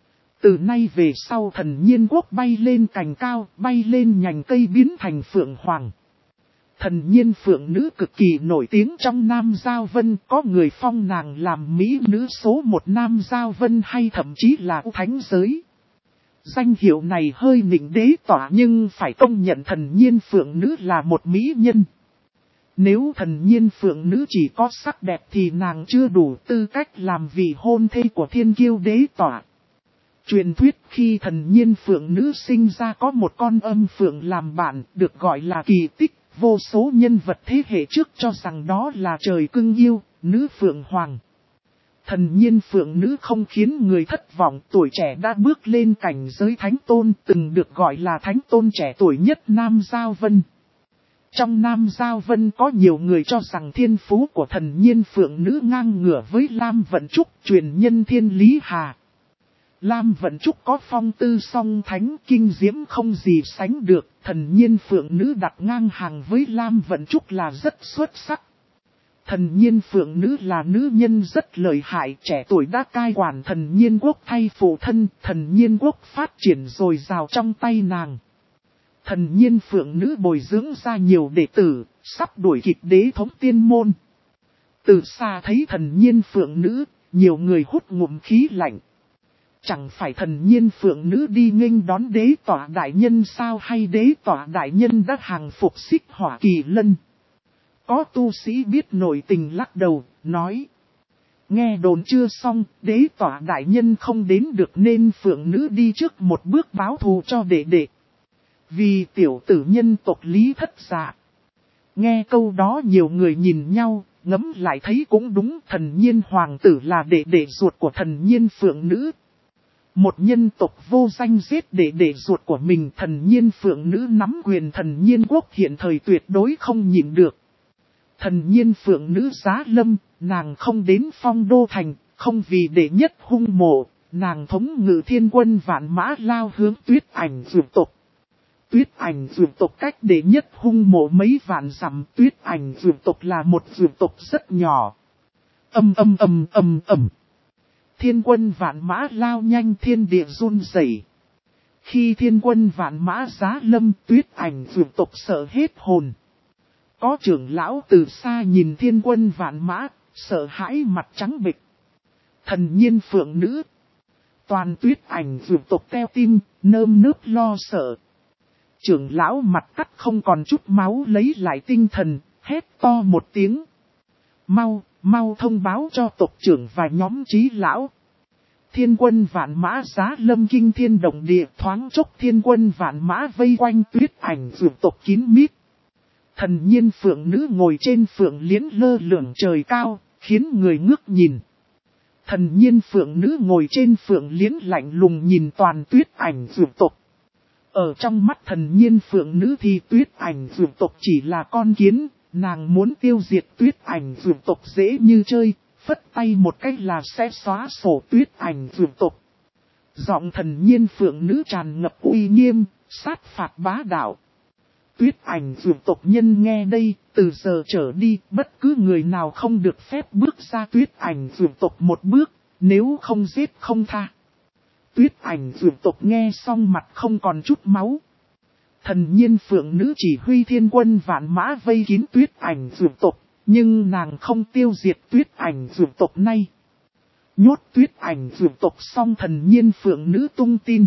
Từ nay về sau thần nhiên quốc bay lên cành cao, bay lên nhành cây biến thành phượng hoàng. Thần nhiên phượng nữ cực kỳ nổi tiếng trong Nam Giao Vân, có người phong nàng làm mỹ nữ số 1 Nam Giao Vân hay thậm chí là thánh giới. Danh hiệu này hơi nịnh đế tỏa nhưng phải công nhận thần nhiên phượng nữ là một mỹ nhân. Nếu thần nhiên phượng nữ chỉ có sắc đẹp thì nàng chưa đủ tư cách làm vị hôn thê của thiên kiêu đế tỏa. Truyền thuyết khi thần nhiên phượng nữ sinh ra có một con âm phượng làm bạn, được gọi là kỳ tích. Vô số nhân vật thế hệ trước cho rằng đó là trời cưng yêu, nữ phượng hoàng. Thần nhiên phượng nữ không khiến người thất vọng, tuổi trẻ đã bước lên cảnh giới thánh tôn, từng được gọi là thánh tôn trẻ tuổi nhất Nam Giao Vân. Trong Nam Giao Vân có nhiều người cho rằng thiên phú của thần nhiên phượng nữ ngang ngửa với Lam Vận Trúc, truyền nhân Thiên Lý Hà. Lam Vận Trúc có phong tư song thánh kinh diễm không gì sánh được, thần nhiên phượng nữ đặt ngang hàng với Lam Vận Trúc là rất xuất sắc. Thần nhiên phượng nữ là nữ nhân rất lợi hại, trẻ tuổi đã cai quản thần nhiên quốc thay phụ thân, thần nhiên quốc phát triển dồi dào trong tay nàng. Thần nhiên phượng nữ bồi dưỡng ra nhiều đệ tử, sắp đuổi kịp đế thống tiên môn. Từ xa thấy thần nhiên phượng nữ, nhiều người hút ngụm khí lạnh. Chẳng phải thần nhiên phượng nữ đi nghênh đón đế tỏa đại nhân sao, hay đế tỏa đại nhân đã hàng phục xích hỏa kỳ lân? Có tu sĩ biết nội tình lắc đầu, nói. Nghe đồn chưa xong, đế tỏa đại nhân không đến được nên phượng nữ đi trước một bước báo thù cho đệ đệ. Vì tiểu tử nhân tộc Lý Thất Dạ. Nghe câu đó nhiều người nhìn nhau, ngẫm lại thấy cũng đúng, thần nhiên hoàng tử là đệ đệ ruột của thần nhiên phượng nữ. Một nhân tộc vô danh giết đệ đệ ruột của mình, thần nhiên phượng nữ nắm quyền thần nhiên quốc hiện thời tuyệt đối không nhịn được. Thần nhiên phượng nữ giá lâm, nàng không đến Phong Đô Thành, không vì đệ nhất hung mộ, nàng thống ngự thiên quân vạn mã lao hướng Tuyết Ảnh dược tộc. Tuyết Ảnh dược tộc cách đệ nhất hung mộ mấy vạn dặm, Tuyết Ảnh dược tộc là một dược tộc rất nhỏ. Thiên quân vạn mã lao nhanh, thiên địa run rẩy. Khi thiên quân vạn mã giá lâm, Tuyết Ảnh dược tộc sợ hết hồn. Có trưởng lão từ xa nhìn thiên quân vạn mã, sợ hãi mặt trắng bệch. Thần nhiên phượng nữ. Toàn Tuyết Ảnh dược tộc teo tim, nơm nớp lo sợ. Trưởng lão mặt cắt không còn chút máu lấy lại tinh thần, hét to một tiếng. Mau thông báo cho tộc trưởng và nhóm trí lão. Thiên quân vạn mã giá lâm, kinh thiên động địa, thoáng chốc thiên quân vạn mã vây quanh Tuyết Ảnh dược tộc kín mít. Thần nhiên phượng nữ ngồi trên phượng liễn lơ lửng trời cao, khiến người ngước nhìn. Thần nhiên phượng nữ ngồi trên phượng liễn lạnh lùng nhìn toàn Tuyết Ảnh dược tộc. Ở trong mắt thần nhiên phượng nữ thì Tuyết Ảnh dược tộc chỉ là con kiến, nàng muốn tiêu diệt Tuyết Ảnh dược tộc dễ như chơi, phất tay một cách là sẽ xóa sổ Tuyết Ảnh dược tộc. Giọng thần nhiên phượng nữ tràn ngập uy nghiêm, sát phạt bá đạo. Tuyết Ảnh dược tộc nhân nghe đây, từ giờ trở đi, bất cứ người nào không được phép bước ra Tuyết Ảnh dược tộc một bước, nếu không giết không tha. Tuyết Ảnh dược tộc nghe xong mặt không còn chút máu. Thần nhiên phượng nữ chỉ huy thiên quân vạn mã vây kín Tuyết Ảnh dược tộc, nhưng nàng không tiêu diệt Tuyết Ảnh dược tộc nay. Nhốt Tuyết Ảnh dược tộc xong, thần nhiên phượng nữ tung tin.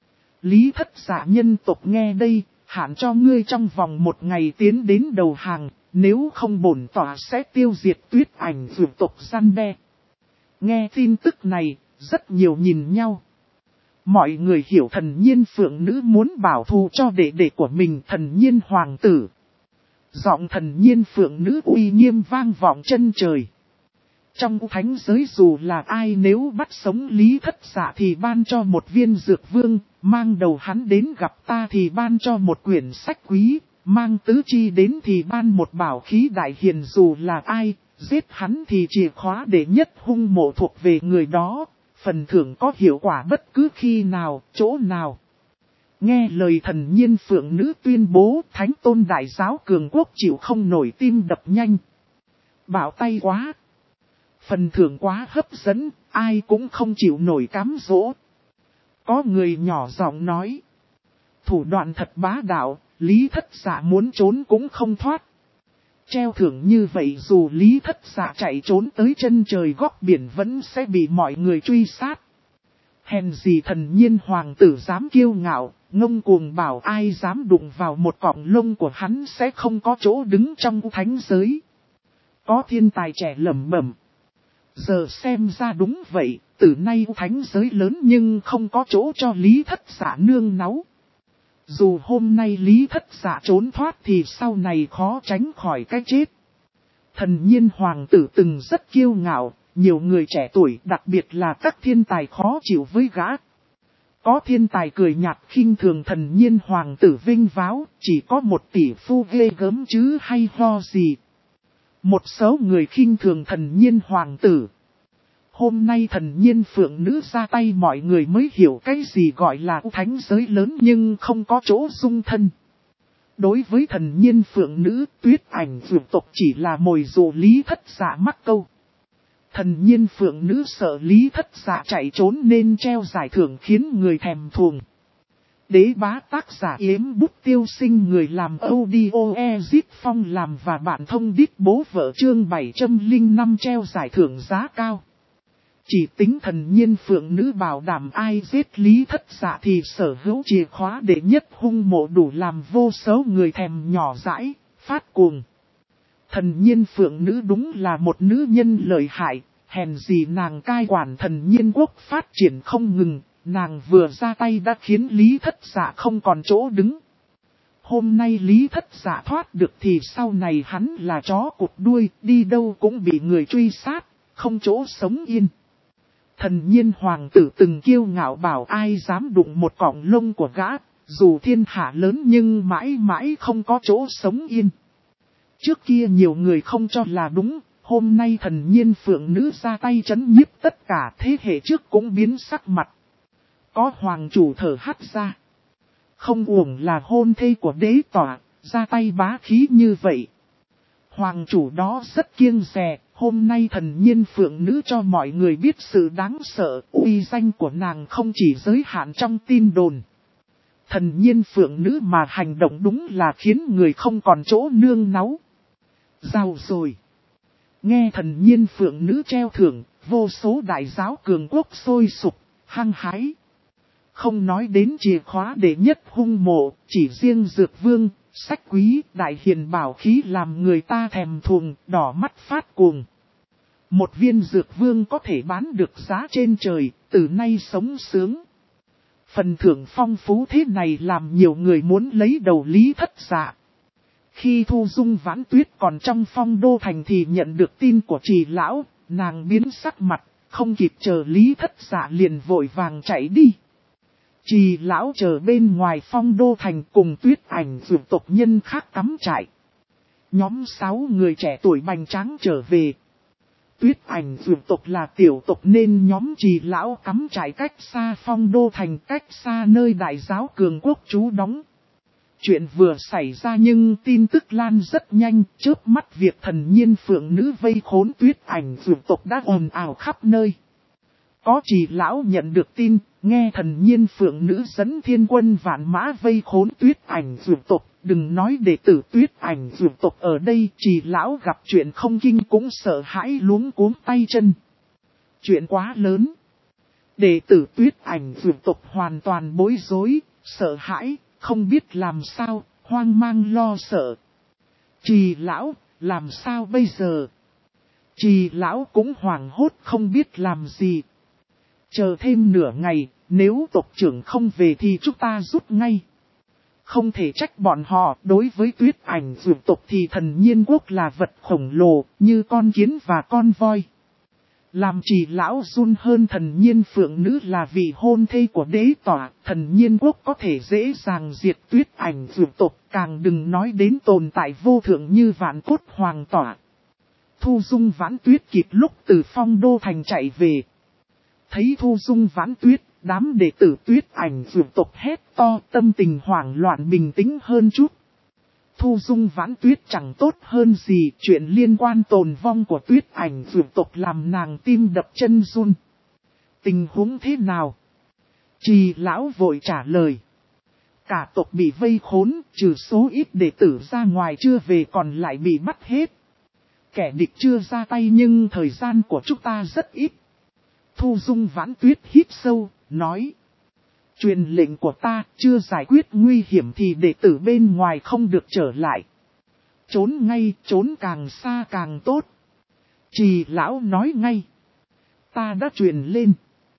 Lý Thất Dạ nhân tộc nghe đây, hạn cho ngươi trong vòng 1 ngày tiến đến đầu hàng, nếu không bổn tỏa sẽ tiêu diệt Tuyết Ảnh dược tộc gian đe. Nghe tin tức này, rất nhiều nhìn nhau. Mọi người hiểu thần nhiên phượng nữ muốn bảo thù cho đệ đệ của mình, thần nhiên hoàng tử. Giọng thần nhiên phượng nữ uy nghiêm vang vọng chân trời. Trong thánh giới dù là ai nếu bắt sống Lý Thất Dạ thì ban cho một viên dược vương, mang đầu hắn đến gặp ta thì ban cho một quyển sách quý, mang tứ chi đến thì ban một bảo khí đại hiền, dù là ai, giết hắn thì chìa khóa đệ nhất hung mộ thuộc về người đó, phần thưởng có hiệu quả bất cứ khi nào, chỗ nào. Nghe lời thần nhiên phượng nữ tuyên bố, thánh tôn đại giáo cường quốc chịu không nổi, tim đập nhanh. Bảo tay quá. Phần thưởng quá hấp dẫn, ai cũng không chịu nổi cám dỗ. Có người nhỏ giọng nói. Thủ đoạn thật bá đạo, Lý Thất Dạ muốn trốn cũng không thoát. Treo thưởng như vậy dù Lý Thất Dạ chạy trốn tới chân trời góc biển vẫn sẽ bị mọi người truy sát. Hèn gì thần nhiên hoàng tử dám kiêu ngạo, ngông cuồng bảo ai dám đụng vào một cọng lông của hắn sẽ không có chỗ đứng trong thánh giới. Có thiên tài trẻ lẩm bẩm. Giờ xem ra đúng vậy, từ nay thánh giới lớn nhưng không có chỗ cho Lý Thất Dạ nương náu. Dù hôm nay Lý Thất Dạ trốn thoát thì sau này khó tránh khỏi cái chết. Thần nhiên hoàng tử từng rất kiêu ngạo, nhiều người trẻ tuổi đặc biệt là các thiên tài khó chịu với gã. Có thiên tài cười nhạt khinh thường thần nhiên hoàng tử vinh váo, chỉ có một tỷ phu ghê gớm chứ hay ho gì. Một số người khinh thường thần nhiên hoàng tử. Hôm nay thần nhiên phượng nữ ra tay mọi người mới hiểu cái gì gọi là thánh giới lớn nhưng không có chỗ dung thân. Đối với thần nhiên phượng nữ, Tuyết Ảnh dược tộc chỉ là mồi dụ Lý Thất Dạ mắc câu. Thần nhiên phượng nữ sợ Lý Thất Dạ chạy trốn nên treo giải thưởng khiến người thèm thuồng. Đế bá tác giả Yếm Bút Tiêu Sinh, người làm audio Ezit Phong làm và bạn thông đít bố vợ chương 705 treo giải thưởng giá cao. Chỉ tính thần nhiên phượng nữ bảo đảm ai giết Lý Thất Dạ thì sở hữu chìa khóa đệ nhất hung mộ đủ làm vô số người thèm nhỏ dãi, phát cuồng. Thần nhiên phượng nữ đúng là một nữ nhân lợi hại, hèn gì nàng cai quản thần nhiên quốc phát triển không ngừng, nàng vừa ra tay đã khiến Lý Thất Dạ không còn chỗ đứng. Hôm nay Lý Thất Dạ thoát được thì sau này hắn là chó cụt đuôi, đi đâu cũng bị người truy sát, không chỗ sống yên. Thần nhiên hoàng tử từng kiêu ngạo bảo ai dám đụng một cọng lông của gã, dù thiên hạ lớn nhưng mãi mãi không có chỗ sống yên. Trước kia nhiều người không cho là đúng, hôm nay thần nhiên phượng nữ ra tay trấn nhiếp tất cả thế hệ trước cũng biến sắc mặt. Có hoàng chủ thở hắt ra. Không uổng là hôn thê của đế tỏa, ra tay bá khí như vậy. Hoàng chủ đó rất kiêng dè, hôm nay thần nhiên phượng nữ cho mọi người biết sự đáng sợ, uy danh của nàng không chỉ giới hạn trong tin đồn. Thần nhiên phượng nữ mà hành động đúng là khiến người không còn chỗ nương náu. Giàu rồi. Nghe thần nhiên phượng nữ treo thưởng, vô số đại giáo cường quốc sôi sục, hăng hái. Không nói đến chìa khóa đệ nhất hung mộ, chỉ riêng dược vương, sách quý, đại hiền bảo khí làm người ta thèm thuồng, đỏ mắt phát cuồng. Một viên dược vương có thể bán được giá trên trời, từ nay sống sướng. Phần thưởng phong phú thế này làm nhiều người muốn lấy đầu Lý Thất Dạ. Khi Thu Dung Vãn Tuyết còn trong Phong Đô Thành thì nhận được tin của Trì Lão, nàng biến sắc mặt, không kịp chờ Lý Thất Dạ liền vội vàng chạy đi. Trì Lão chờ bên ngoài Phong Đô Thành cùng Tuyết Ảnh dụ tộc nhân khác cắm trại. Nhóm 6 người trẻ tuổi bành tráng trở về. Tuyết Ảnh dụ tộc là tiểu tộc nên nhóm Trì Lão cắm trại cách xa Phong Đô Thành, cách xa nơi đại giáo cường quốc trú đóng. Chuyện vừa xảy ra nhưng tin tức lan rất nhanh, chớp mắt việc thần nhiên phượng nữ vây khốn Tuyết Ảnh dụ tộc đã ồn ào khắp nơi. Có Trì Lão nhận được tin, nghe thần nhiên phượng nữ dẫn thiên quân vạn mã vây khốn Tuyết Ảnh dụ tộc, đừng nói đệ tử Tuyết Ảnh dụ tộc ở đây, Trì Lão gặp chuyện không kinh cũng sợ hãi luống cuống tay chân. Chuyện quá lớn. Đệ tử Tuyết Ảnh dụ tộc hoàn toàn bối rối, sợ hãi, không biết làm sao, hoang mang lo sợ. Trì Lão, làm sao bây giờ? Trì Lão cũng hoảng hốt không biết làm gì. Chờ thêm nửa ngày, nếu tộc trưởng không về thì chúng ta rút ngay. Không thể trách bọn họ, đối với Tuyết Ảnh dụ tộc thì thần nhiên quốc là vật khổng lồ, như con kiến và con voi. Làm Trì Lão run hơn thần nhiên phượng nữ là vì hôn thê của đế tỏa, thần nhiên quốc có thể dễ dàng diệt Tuyết Ảnh dụ tộc, càng đừng nói đến tồn tại vô thượng như Vạn Cốt Hoàng tỏa. Thu Dung Vãn Tuyết kịp lúc từ Phong Đô Thành chạy về. Thấy Thu Dung Vãn Tuyết, đám đệ tử Tuyết Ảnh dụ tộc hét to, tâm tình hoảng loạn bình tĩnh hơn chút. Thu Dung Vãn Tuyết chẳng tốt hơn gì, chuyện liên quan tồn vong của Tuyết Ảnh dụ tộc làm nàng tim đập chân run. Tình huống thế nào? Trì Lão vội trả lời. Cả tộc bị vây khốn, trừ số ít đệ tử ra ngoài chưa về còn lại bị bắt hết. Kẻ địch chưa ra tay nhưng thời gian của chúng ta rất ít. Thu Dung Vãn Tuyết hít sâu, nói. Truyền lệnh của ta, chưa giải quyết nguy hiểm thì đệ tử bên ngoài không được trở lại. Trốn ngay, trốn càng xa càng tốt. Trì Lão nói ngay. Ta đã truyền lên.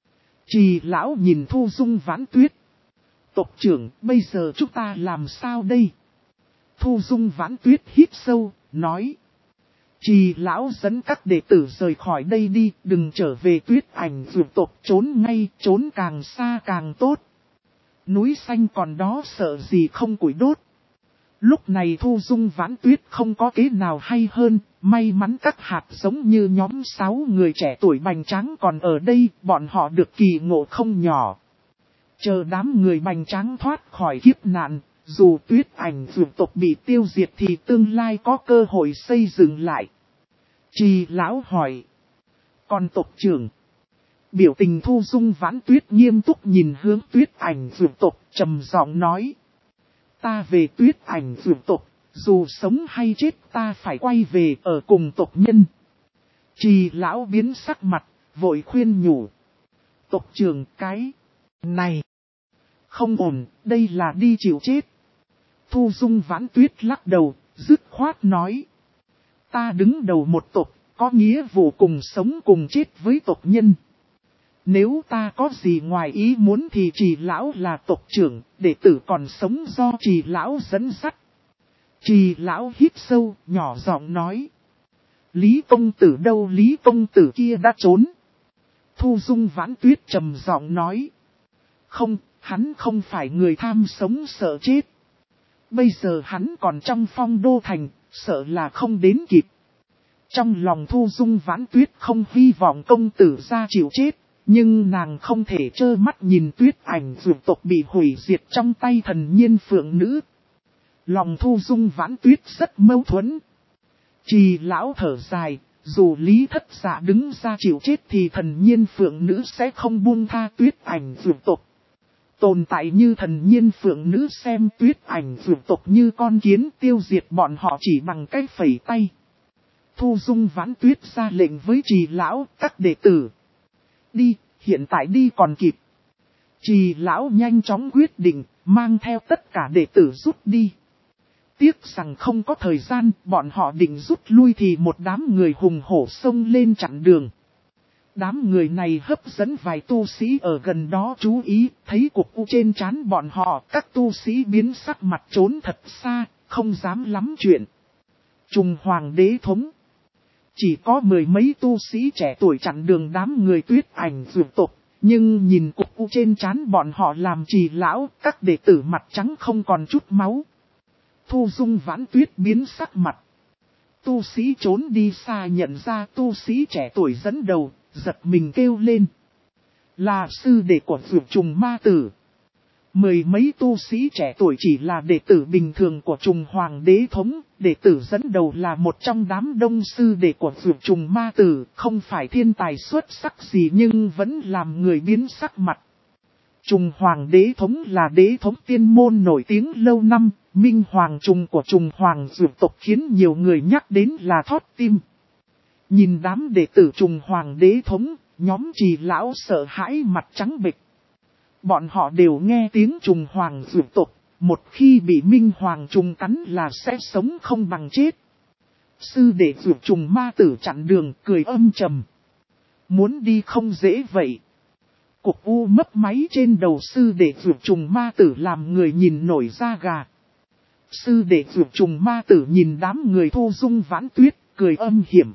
Trì Lão nhìn Thu Dung Vãn Tuyết. Tộc trưởng, bây giờ chúng ta làm sao đây? Thu Dung Vãn Tuyết hít sâu, nói. Trì Lão dẫn các đệ tử rời khỏi đây đi, đừng trở về Tuyết Ảnh dụ tộc, trốn ngay, trốn càng xa càng tốt. Núi xanh còn đó sợ gì không củi đốt. Lúc này Thu Dung Vãn Tuyết không có kế nào hay hơn, may mắn các hạt giống như nhóm 6 người trẻ tuổi bành tráng còn ở đây, bọn họ được kỳ ngộ không nhỏ. Chờ đám người bành tráng thoát khỏi kiếp nạn, dù Tuyết Ảnh dụ tộc bị tiêu diệt thì tương lai có cơ hội xây dựng lại. Trì Lão hỏi. Còn tộc trưởng? Biểu tình Thu Dung Vãn Tuyết nghiêm túc nhìn hướng Tuyết Ảnh dụ tộc, trầm giọng nói. Ta về Tuyết Ảnh dụ tộc, dù sống hay chết ta phải quay về ở cùng tộc nhân. Trì Lão biến sắc mặt, vội khuyên nhủ. Tộc trưởng cái này không ổn, đây là đi chịu chết. Thu Dung Vãn Tuyết lắc đầu, dứt khoát nói. Ta đứng đầu một tộc, có nghĩa vụ cùng sống cùng chết với tộc nhân. Nếu ta có gì ngoài ý muốn thì Trì lão là tộc trưởng, đệ tử còn sống do Trì lão dẫn dắt. Trì lão hít sâu, nhỏ giọng nói. Lý công tử đâu, Lý công tử kia đã trốn. Thu Dung Vãn Tuyết trầm giọng nói. Không, hắn không phải người tham sống sợ chết. Bây giờ hắn còn trong Phong Đô Thành, sợ là không đến kịp. Trong lòng Thu Dung Vãn Tuyết không hy vọng công tử ra chịu chết, nhưng nàng không thể trơ mắt nhìn Tuyết Ảnh dược tộc bị hủy diệt trong tay thần nhiên phượng nữ. Lòng Thu Dung Vãn Tuyết rất mâu thuẫn. Trì lão thở dài, dù Lý Thất Dạ đứng ra chịu chết thì thần nhiên phượng nữ sẽ không buông tha Tuyết Ảnh dược tộc. Tồn tại như thần nhiên phượng nữ xem Tuyết Ảnh dược tộc như con kiến, tiêu diệt bọn họ chỉ bằng cái phẩy tay. Thu Dung Vãn Tuyết ra lệnh với Trì lão, các đệ tử. Đi, hiện tại đi còn kịp. Trì lão nhanh chóng quyết định, mang theo tất cả đệ tử rút đi. Tiếc rằng không có thời gian, bọn họ định rút lui thì một đám người hùng hổ xông lên chặn đường. Đám người này hấp dẫn vài tu sĩ ở gần đó chú ý, thấy cục u trên trán bọn họ, các tu sĩ biến sắc mặt trốn thật xa, không dám lắm chuyện. Trùng Hoàng đế thống. Chỉ có mười mấy tu sĩ trẻ tuổi chặn đường đám người Tuyết Ảnh dược tộc, nhưng nhìn cục u trên trán bọn họ làm Trì lão, các đệ tử mặt trắng không còn chút máu. Thu Dung Vãn Tuyết biến sắc mặt. Tu sĩ trốn đi xa nhận ra tu sĩ trẻ tuổi dẫn đầu, giật mình kêu lên. Là sư đệ của Dược Trùng Ma Tử. Mười mấy tu sĩ trẻ tuổi chỉ là đệ tử bình thường của Trùng Hoàng đế thống, đệ tử dẫn đầu là một trong đám đông sư đệ của Dược Trùng Ma Tử, không phải thiên tài xuất sắc gì nhưng vẫn làm người biến sắc mặt. Trùng Hoàng đế thống là đế thống tiên môn nổi tiếng lâu năm, minh hoàng trùng của Trùng Hoàng dược tộc khiến nhiều người nhắc đến là thót tim. Nhìn đám đệ tử Trùng Hoàng đế thống, nhóm Trì lão sợ hãi mặt trắng bệch. Bọn họ đều nghe tiếng Trùng Hoàng dược tộc, một khi bị minh hoàng trùng cắn là sẽ sống không bằng chết. Sư đệ dược Trùng Ma Tử chặn đường cười âm trầm. Muốn đi không dễ vậy. Cục u mấp máy trên đầu sư đệ dược Trùng Ma Tử làm người nhìn nổi da gà. Sư đệ dược Trùng Ma Tử nhìn đám người Thu Dung Vãn Tuyết, cười âm hiểm.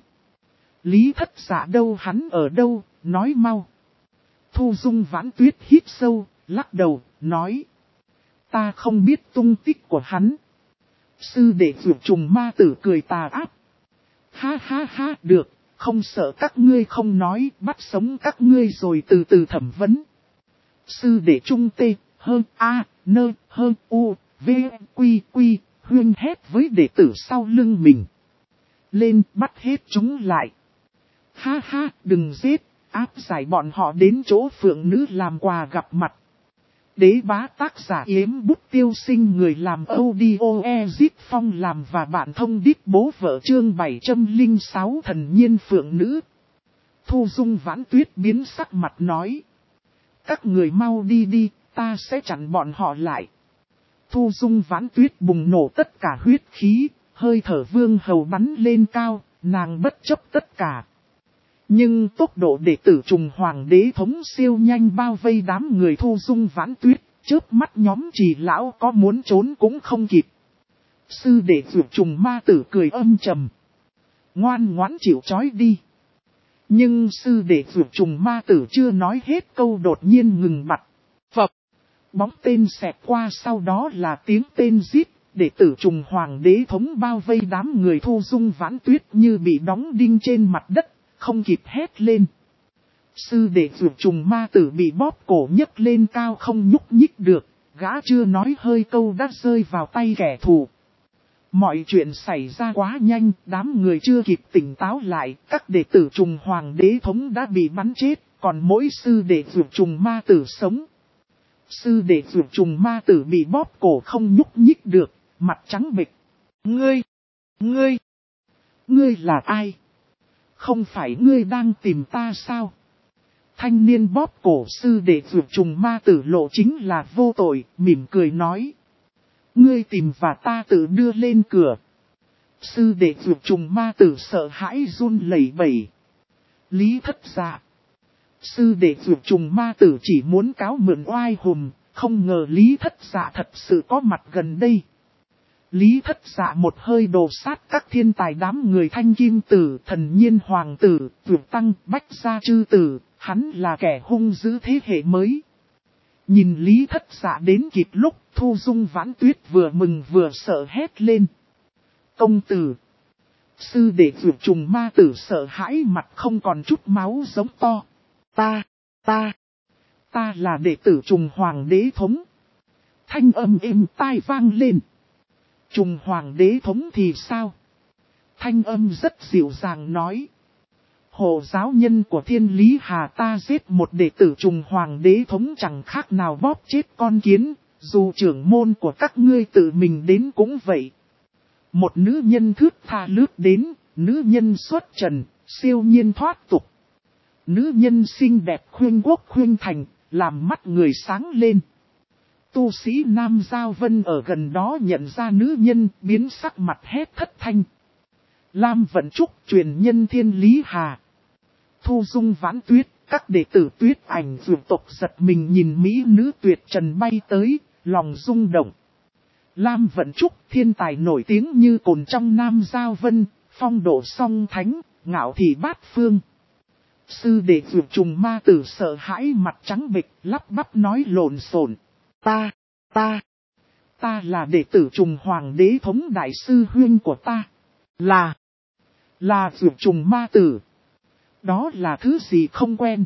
Lý Thất Dạ đâu, hắn ở đâu, nói mau. Thu Dung Vãn Tuyết hít sâu, lắc đầu, nói. Ta không biết tung tích của hắn. Sư đệ dược Trùng Ma Tử cười tà ác. Ha ha ha, được, không sợ các ngươi không nói, bắt sống các ngươi rồi từ từ thẩm vấn. Sư đệ trung tê, hơn A, nơ, hơn U, V, Quy, Quy, huyên hét với đệ tử sau lưng mình. Lên, bắt hết chúng lại. Ha ha, đừng giết, áp giải bọn họ đến chỗ phượng nữ làm quà gặp mặt. Đế bá tác giả yếm bút tiêu sinh, người làm audio Ezit Phong làm và bạn thông đít bố vợ chương 706 thần nhiên phượng nữ. Thu Dung Vãn Tuyết biến sắc mặt nói. Các người mau đi đi, ta sẽ chặn bọn họ lại. Thu Dung Vãn Tuyết bùng nổ tất cả huyết khí, hơi thở vương hầu bắn lên cao, nàng bất chấp tất cả. Nhưng tốc độ đệ tử Trùng Hoàng đế thống siêu nhanh bao vây đám người Thu Dung Vãn Tuyết, chớp mắt nhóm Trì lão có muốn trốn cũng không kịp. Sư đệ dược Trùng Ma Tử cười âm trầm. Ngoan ngoãn chịu trói đi. Nhưng sư đệ dược Trùng Ma Tử chưa nói hết câu đột nhiên ngừng bặt. Phập. Bóng tên xẹt qua, sau đó là tiếng tên rít. Đệ tử Trùng Hoàng đế thống bao vây đám người Thu Dung Vãn Tuyết như bị đóng đinh trên mặt đất, không kịp hét lên. Sư đệ dược Trùng Ma Tử bị bóp cổ nhấc lên cao không nhúc nhích được, gã chưa nói hơi câu đã rơi vào tay kẻ thù. Mọi chuyện xảy ra quá nhanh, đám người chưa kịp tỉnh táo lại, các đệ tử Trùng Hoàng đế thống đã bị bắn chết, còn mỗi sư đệ dược Trùng Ma Tử sống. Sư đệ dược Trùng Ma Tử bị bóp cổ không nhúc nhích được, mặt trắng bệch. Ngươi là ai? Không phải ngươi đang tìm ta sao? Thanh niên bóp cổ sư đệ vượt trùng ma tử lộ chính là vô tội, mỉm cười nói. Ngươi tìm và ta tự đưa lên cửa. Sư đệ vượt trùng ma tử sợ hãi run lẩy bẩy. Lý Thất Dạ. Sư đệ vượt trùng ma tử chỉ muốn cáo mượn oai hùm, không ngờ Lý Thất Dạ thật sự có mặt gần đây. Lý Thất Dạ một hơi đổ sát các thiên tài đám người Thanh Kim Tử, Thần Nhiên Hoàng Tử, Vượt Tăng, Bách Gia Chư Tử, hắn là kẻ hung dữ thế hệ mới. Nhìn Lý Thất Dạ đến kịp lúc, Thu Dung Vãn Tuyết vừa mừng vừa sợ hét lên. Công tử! Sư đệ vượt trùng ma tử sợ hãi mặt không còn chút máu giống to. Ta là đệ tử trùng hoàng đế thống. Thanh âm êm tai vang lên. Trùng hoàng đế thống thì sao? Thanh âm rất dịu dàng nói. Hộ giáo nhân của Thiên Lý Hà ta giết một đệ tử trùng hoàng đế thống chẳng khác nào bóp chết con kiến, dù trưởng môn của các ngươi tự mình đến cũng vậy. Một nữ nhân thướt tha lướt đến, nữ nhân xuất trần, siêu nhiên thoát tục. Nữ nhân xinh đẹp khuyên quốc khuyên thành, làm mắt người sáng lên. Tu sĩ Nam Giao Vân ở gần đó nhận ra nữ nhân, biến sắc mặt hét thất thanh. Lam Vận Trúc truyền nhân Thiên Lý Hà. Thu Dung Vãn Tuyết, các đệ tử Tuyết Ảnh vượt tộc giật mình nhìn mỹ nữ tuyệt trần bay tới, lòng rung động. Lam Vận Trúc thiên tài nổi tiếng như cồn trong Nam Giao Vân, phong độ song thánh, ngạo thị bát phương. Sư đệ vượt trùng ma tử sợ hãi mặt trắng bệch, lắp bắp nói lộn xộn. Ta là đệ tử trùng hoàng đế thống đại sư huynh của ta. Là vượt trùng ma tử. Đó là thứ gì không quen.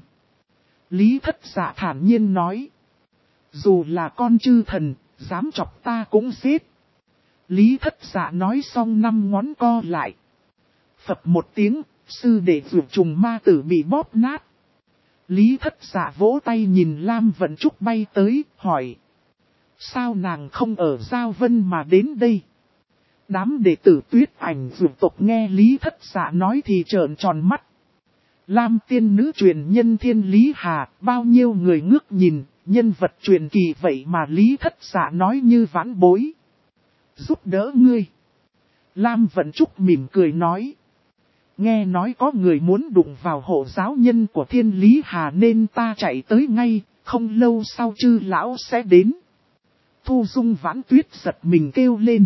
Lý Thất Dạ thản nhiên nói. Dù là con chư thần, dám chọc ta cũng giết. Lý Thất Dạ nói xong 5 ngón co lại. Phập một tiếng, sư đệ vượt trùng ma tử bị bóp nát. Lý Thất Dạ vỗ tay nhìn Lam Vận Trúc bay tới, hỏi. Sao nàng không ở Giao Vân mà đến đây? Đám đệ tử Tuyết Ảnh vượt tộc nghe Lý Thất Dạ nói thì trợn tròn mắt. Lam tiên nữ truyền nhân Thiên Lý Hà, bao nhiêu người ngước nhìn, nhân vật truyền kỳ vậy mà Lý Thất Dạ nói như vãn bối. Giúp đỡ ngươi. Lam Vận Trúc mỉm cười nói. Nghe nói có người muốn đụng vào hộ giáo nhân của Thiên Lý Hà nên ta chạy tới ngay, không lâu sau chư lão sẽ đến. Thu Dung Vãn Tuyết giật mình kêu lên.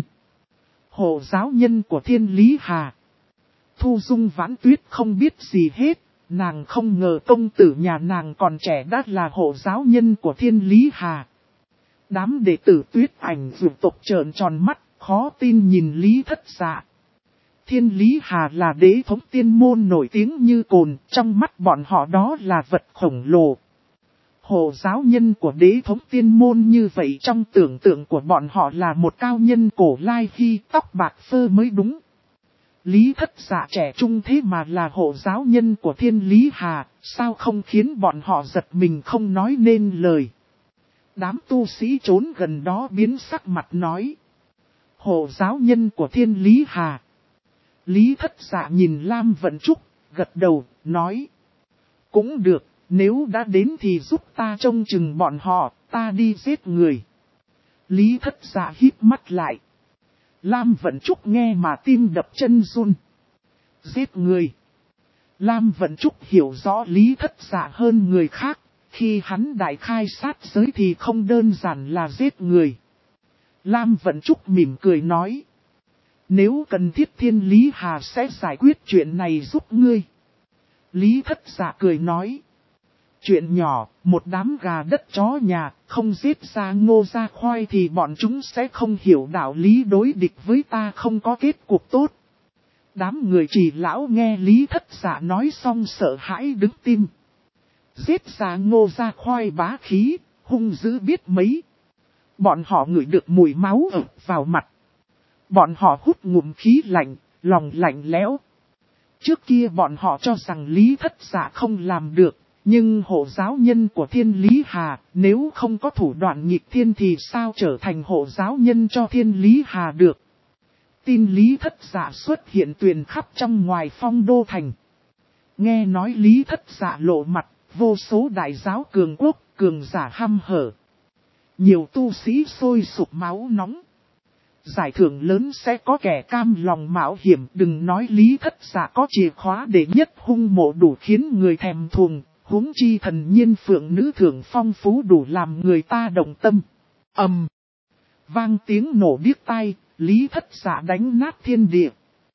Hộ giáo nhân của Thiên Lý Hà. Thu Dung Vãn Tuyết không biết gì hết, nàng không ngờ công tử nhà nàng còn trẻ đã là hộ giáo nhân của Thiên Lý Hà. Đám đệ tử Tuyết Ảnh vượt tộc trợn tròn mắt, khó tin nhìn Lý Thất Dạ. Thiên Lý Hà là đế thống tiên môn nổi tiếng như cồn, trong mắt bọn họ đó là vật khổng lồ. Hộ giáo nhân của đế thống tiên môn như vậy trong tưởng tượng của bọn họ là một cao nhân cổ lai khi tóc bạc phơ mới đúng. Lý Thất Dạ trẻ trung thế mà là hộ giáo nhân của Thiên Lý Hà, sao không khiến bọn họ giật mình không nói nên lời. Đám tu sĩ trốn gần đó biến sắc mặt nói. Hộ giáo nhân của Thiên Lý Hà. Lý Thất Dạ nhìn Lam Vận Trúc, gật đầu, nói. Cũng được, nếu đã đến thì giúp ta trông chừng bọn họ, ta đi giết người. Lý Thất Dạ híp mắt lại. Lam Vận Trúc nghe mà tim đập chân run. Giết người. Lam Vận Trúc hiểu rõ Lý Thất Dạ hơn người khác, khi hắn đại khai sát giới thì không đơn giản là giết người. Lam Vận Trúc mỉm cười nói. Nếu cần thiết Thiên Lý Hà sẽ giải quyết chuyện này giúp ngươi. Lý Thất Dạ cười nói. Chuyện nhỏ, một đám gà đất chó nhà, không giết ra ngô ra khoai thì bọn chúng sẽ không hiểu đạo lý đối địch với ta không có kết cục tốt. Đám người Trì lão nghe Lý Thất Dạ nói xong sợ hãi đứng tim. Giết ra ngô ra khoai bá khí, hung dữ biết mấy. Bọn họ ngửi được mùi máu ập vào mặt. Bọn họ hút ngụm khí lạnh, lòng lạnh lẽo. Trước kia bọn họ cho rằng Lý Thất Dạ không làm được, nhưng hộ giáo nhân của Thiên Lý Hà, nếu không có thủ đoạn nghịch thiên thì sao trở thành hộ giáo nhân cho Thiên Lý Hà được. Tin Lý Thất Dạ xuất hiện truyền khắp trong ngoài phong đô thành. Nghe nói Lý Thất Dạ lộ mặt, vô số đại giáo cường quốc, cường giả hăm hở. Nhiều tu sĩ sôi sục máu nóng. Giải thưởng lớn sẽ có kẻ cam lòng mạo hiểm, đừng nói Lý Thất Dạ có chìa khóa để nhất hung mộ đủ khiến người thèm thuồng, huống chi thần nhiên phượng nữ thưởng phong phú đủ làm người ta động tâm. Vang tiếng nổ điếc tai, Lý Thất Dạ đánh nát thiên địa.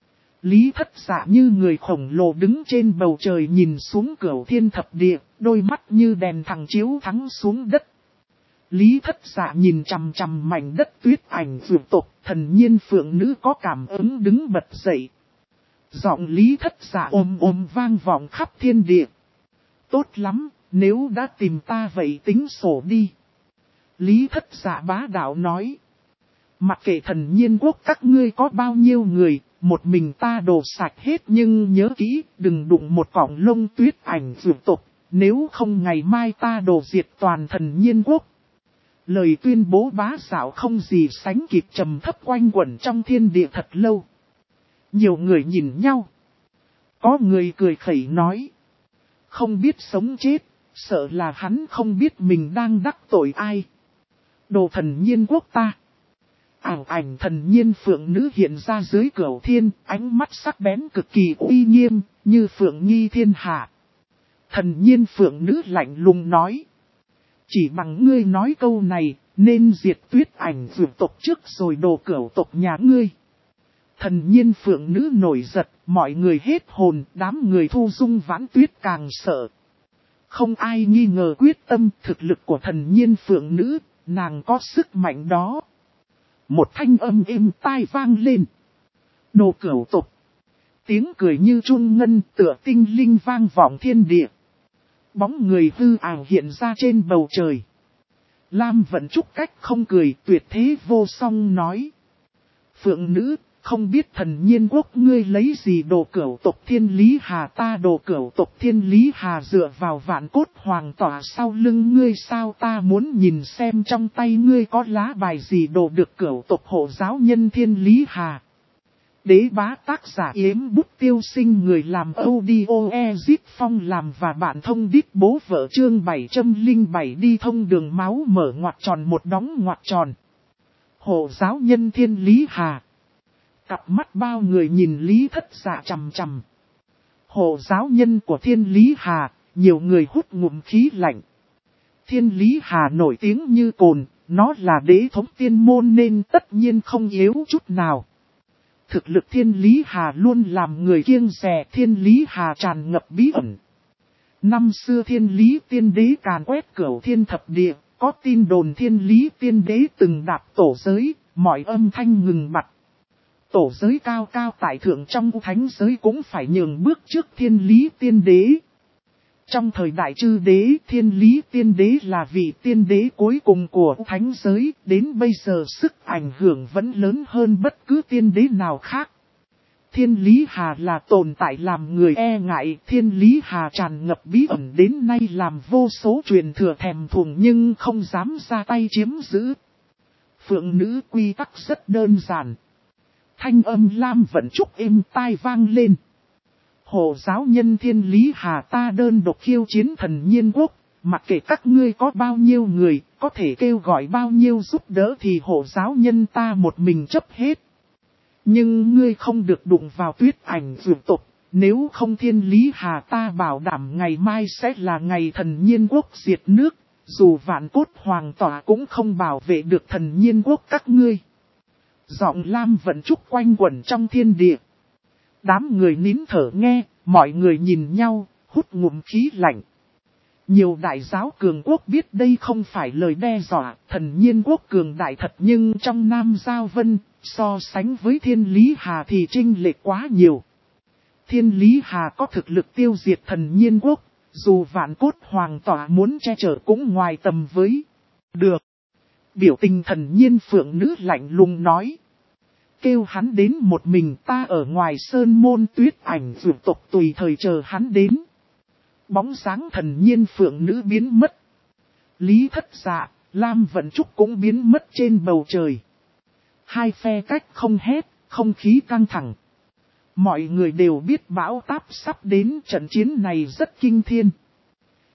Lý Thất Dạ như người khổng lồ đứng trên bầu trời nhìn xuống cửu thiên thập địa, đôi mắt như đèn thẳng chiếu thắng xuống đất. Lý Thất Dạ nhìn chằm chằm mảnh đất tuyết ảnh vượt tộc, thần nhiên phượng nữ có cảm ứng đứng bật dậy. Giọng Lý Thất Dạ ôm vang vọng khắp thiên địa. Tốt lắm, nếu đã tìm ta vậy tính sổ đi. Lý Thất Dạ bá đạo nói. Mặc kệ thần nhiên quốc các ngươi có bao nhiêu người, một mình ta đổ sạch hết, nhưng nhớ kỹ, đừng đụng một cọng lông tuyết ảnh vượt tộc, nếu không ngày mai ta đổ diệt toàn thần nhiên quốc. Lời tuyên bố bá đạo không gì sánh kịp, trầm thấp quanh quẩn trong thiên địa thật lâu. Nhiều người nhìn nhau. Có người cười khẩy nói. Không biết sống chết, sợ là hắn không biết mình đang đắc tội ai. Đồ thần nhiên quốc ta. Ảo ảnh thần nhiên phượng nữ hiện ra dưới cửu thiên, ánh mắt sắc bén cực kỳ uy nghiêm, như phượng nghi thiên hạ. Thần nhiên phượng nữ lạnh lùng nói. Chỉ bằng ngươi nói câu này, nên diệt tuyết ảnh vượt tộc trước rồi đồ cửu tộc nhà ngươi. Thần nhiên phượng nữ nổi giật, mọi người hết hồn, đám người thu dung vãn tuyết càng sợ. Không ai nghi ngờ quyết tâm thực lực của thần nhiên phượng nữ, nàng có sức mạnh đó. Một thanh âm êm tai vang lên. Đồ cửu tộc. Tiếng cười như chuông ngân tựa tinh linh vang vọng thiên địa. Bóng người hư ảo hiện ra trên bầu trời. Lam Vận Trúc cách không cười tuyệt thế vô song nói. Phượng nữ, không biết thần nhiên quốc ngươi lấy gì đồ cửu tộc Thiên Lý Hà, ta đồ cửu tộc Thiên Lý Hà dựa vào vạn cốt hoàng tỏa sau lưng ngươi sao, ta muốn nhìn xem trong tay ngươi có lá bài gì đồ được cửu tộc hộ giáo nhân Thiên Lý Hà. Đế bá tác giả Yếm Bút Tiêu Sinh, người làm audio Ezip Phong làm và bạn thông đít bố vợ chương 707 đi thông đường máu mở ngoặc tròn một đóng ngoặc tròn. Hộ giáo nhân Thiên Lý Hà. Cặp mắt bao người nhìn Lý Thất Dạ chằm chằm. Hộ giáo nhân của Thiên Lý Hà, nhiều người hút ngụm khí lạnh. Thiên Lý Hà nổi tiếng như cồn, nó là đế thống tiên môn nên tất nhiên không yếu chút nào. Thực lực Thiên Lý Hà luôn làm người kiêng dè, Thiên Lý Hà tràn ngập bí ẩn. Năm xưa Thiên Lý Tiên Đế càn quét cửu thiên thập địa, có tin đồn Thiên Lý Tiên Đế từng đạp tổ giới, mọi âm thanh ngừng bặt. Tổ giới cao cao tại thượng trong thánh giới cũng phải nhường bước trước Thiên Lý Tiên Đế. Trong thời đại chư đế, Thiên Lý Tiên Đế là vị tiên đế cuối cùng của thánh giới, đến bây giờ sức ảnh hưởng vẫn lớn hơn bất cứ tiên đế nào khác. Thiên Lý Hà là tồn tại làm người e ngại, Thiên Lý Hà tràn ngập bí ẩn đến nay làm vô số truyền thừa thèm thuồng nhưng không dám ra tay chiếm giữ. Phượng nữ quy tắc rất đơn giản. Thanh âm Lam Vận Trúc êm tai vang lên. Hộ giáo nhân Thiên Lý Hà, ta đơn độc khiêu chiến thần nhiên quốc, mặc kệ các ngươi có bao nhiêu người, có thể kêu gọi bao nhiêu giúp đỡ thì hộ giáo nhân ta một mình chấp hết. Nhưng ngươi không được đụng vào tuyết ảnh vượt tộc, nếu không Thiên Lý Hà ta bảo đảm ngày mai sẽ là ngày thần nhiên quốc diệt nước, dù vạn cốt hoàng tỏa cũng không bảo vệ được thần nhiên quốc các ngươi. Giọng Lam Vận Trúc quanh quẩn trong thiên địa. Đám người nín thở nghe, mọi người nhìn nhau, hút ngụm khí lạnh. Nhiều đại giáo cường quốc biết đây không phải lời đe dọa, thần nhiên quốc cường đại thật nhưng trong Nam Giao Vân, so sánh với Thiên Lý Hà thì chênh lệch quá nhiều. Thiên Lý Hà có thực lực tiêu diệt thần nhiên quốc, dù vạn cốt hoàng tỏa muốn che chở cũng ngoài tầm với. Được. Biểu tình thần nhiên phượng nữ lạnh lùng nói. Kêu hắn đến một mình, ta ở ngoài sơn môn tuyết ảnh vượt tộc tùy thời chờ hắn đến. Bóng sáng thần nhiên phượng nữ biến mất. Lý Thất Dạ, Lam Vận Trúc cũng biến mất trên bầu trời. Hai phe cách không hét, không khí căng thẳng. Mọi người đều biết bão táp sắp đến, trận chiến này rất kinh thiên.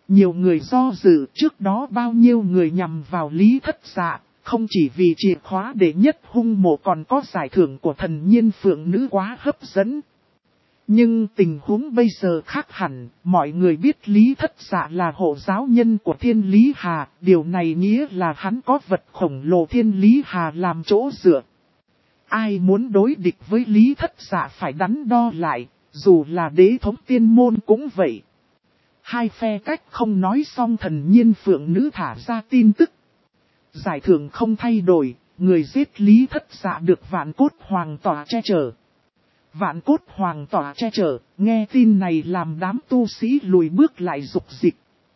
Nhiều người do dự, trước đó bao nhiêu người nhằm vào Lý Thất Dạ, không chỉ vì chìa khóa đệ nhất hung mộ còn có giải thưởng của thần nhiên phượng nữ quá hấp dẫn. Nhưng tình huống bây giờ khác hẳn, mọi người biết Lý Thất Dạ là hộ giáo nhân của Thiên Lý Hà, điều này nghĩa là hắn có vật khổng lồ Thiên Lý Hà làm chỗ dựa. Ai muốn đối địch với Lý Thất Dạ phải đắn đo lại, dù là đế thống tiên môn cũng vậy. Hai phe cách không nói xong thần nhiên phượng nữ thả ra tin tức. Giải thưởng không thay đổi, người giết Lý Thất Dạ được Vạn Cốt Hoàng tỏa che chở. Vạn Cốt Hoàng tỏa che chở, nghe tin này làm đám tu sĩ lùi bước lại rục dịch.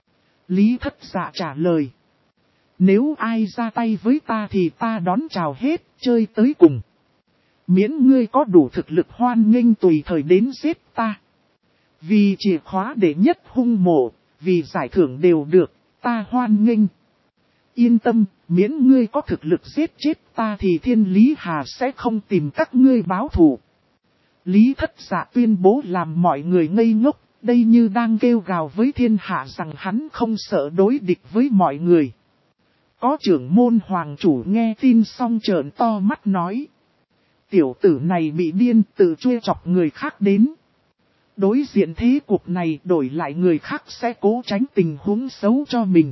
Lý Thất Dạ trả lời. Nếu ai ra tay với ta thì ta đón chào hết, chơi tới cùng. Miễn ngươi có đủ thực lực hoan nghênh tùy thời đến giết ta. Vì chìa khóa đệ nhất hung mộ, vì giải thưởng đều được, ta hoan nghênh. Yên tâm, miễn ngươi có thực lực giết chết ta thì Thiên Lý Hà sẽ không tìm các ngươi báo thù. Lý Thất Dạ tuyên bố làm mọi người ngây ngốc, đây như đang kêu gào với thiên hạ rằng hắn không sợ đối địch với mọi người. Có trưởng môn hoàng chủ nghe tin xong trợn to mắt nói. Tiểu tử này bị điên tự truy chọc người khác đến. Đối diện thế cục này đổi lại người khác sẽ cố tránh tình huống xấu cho mình.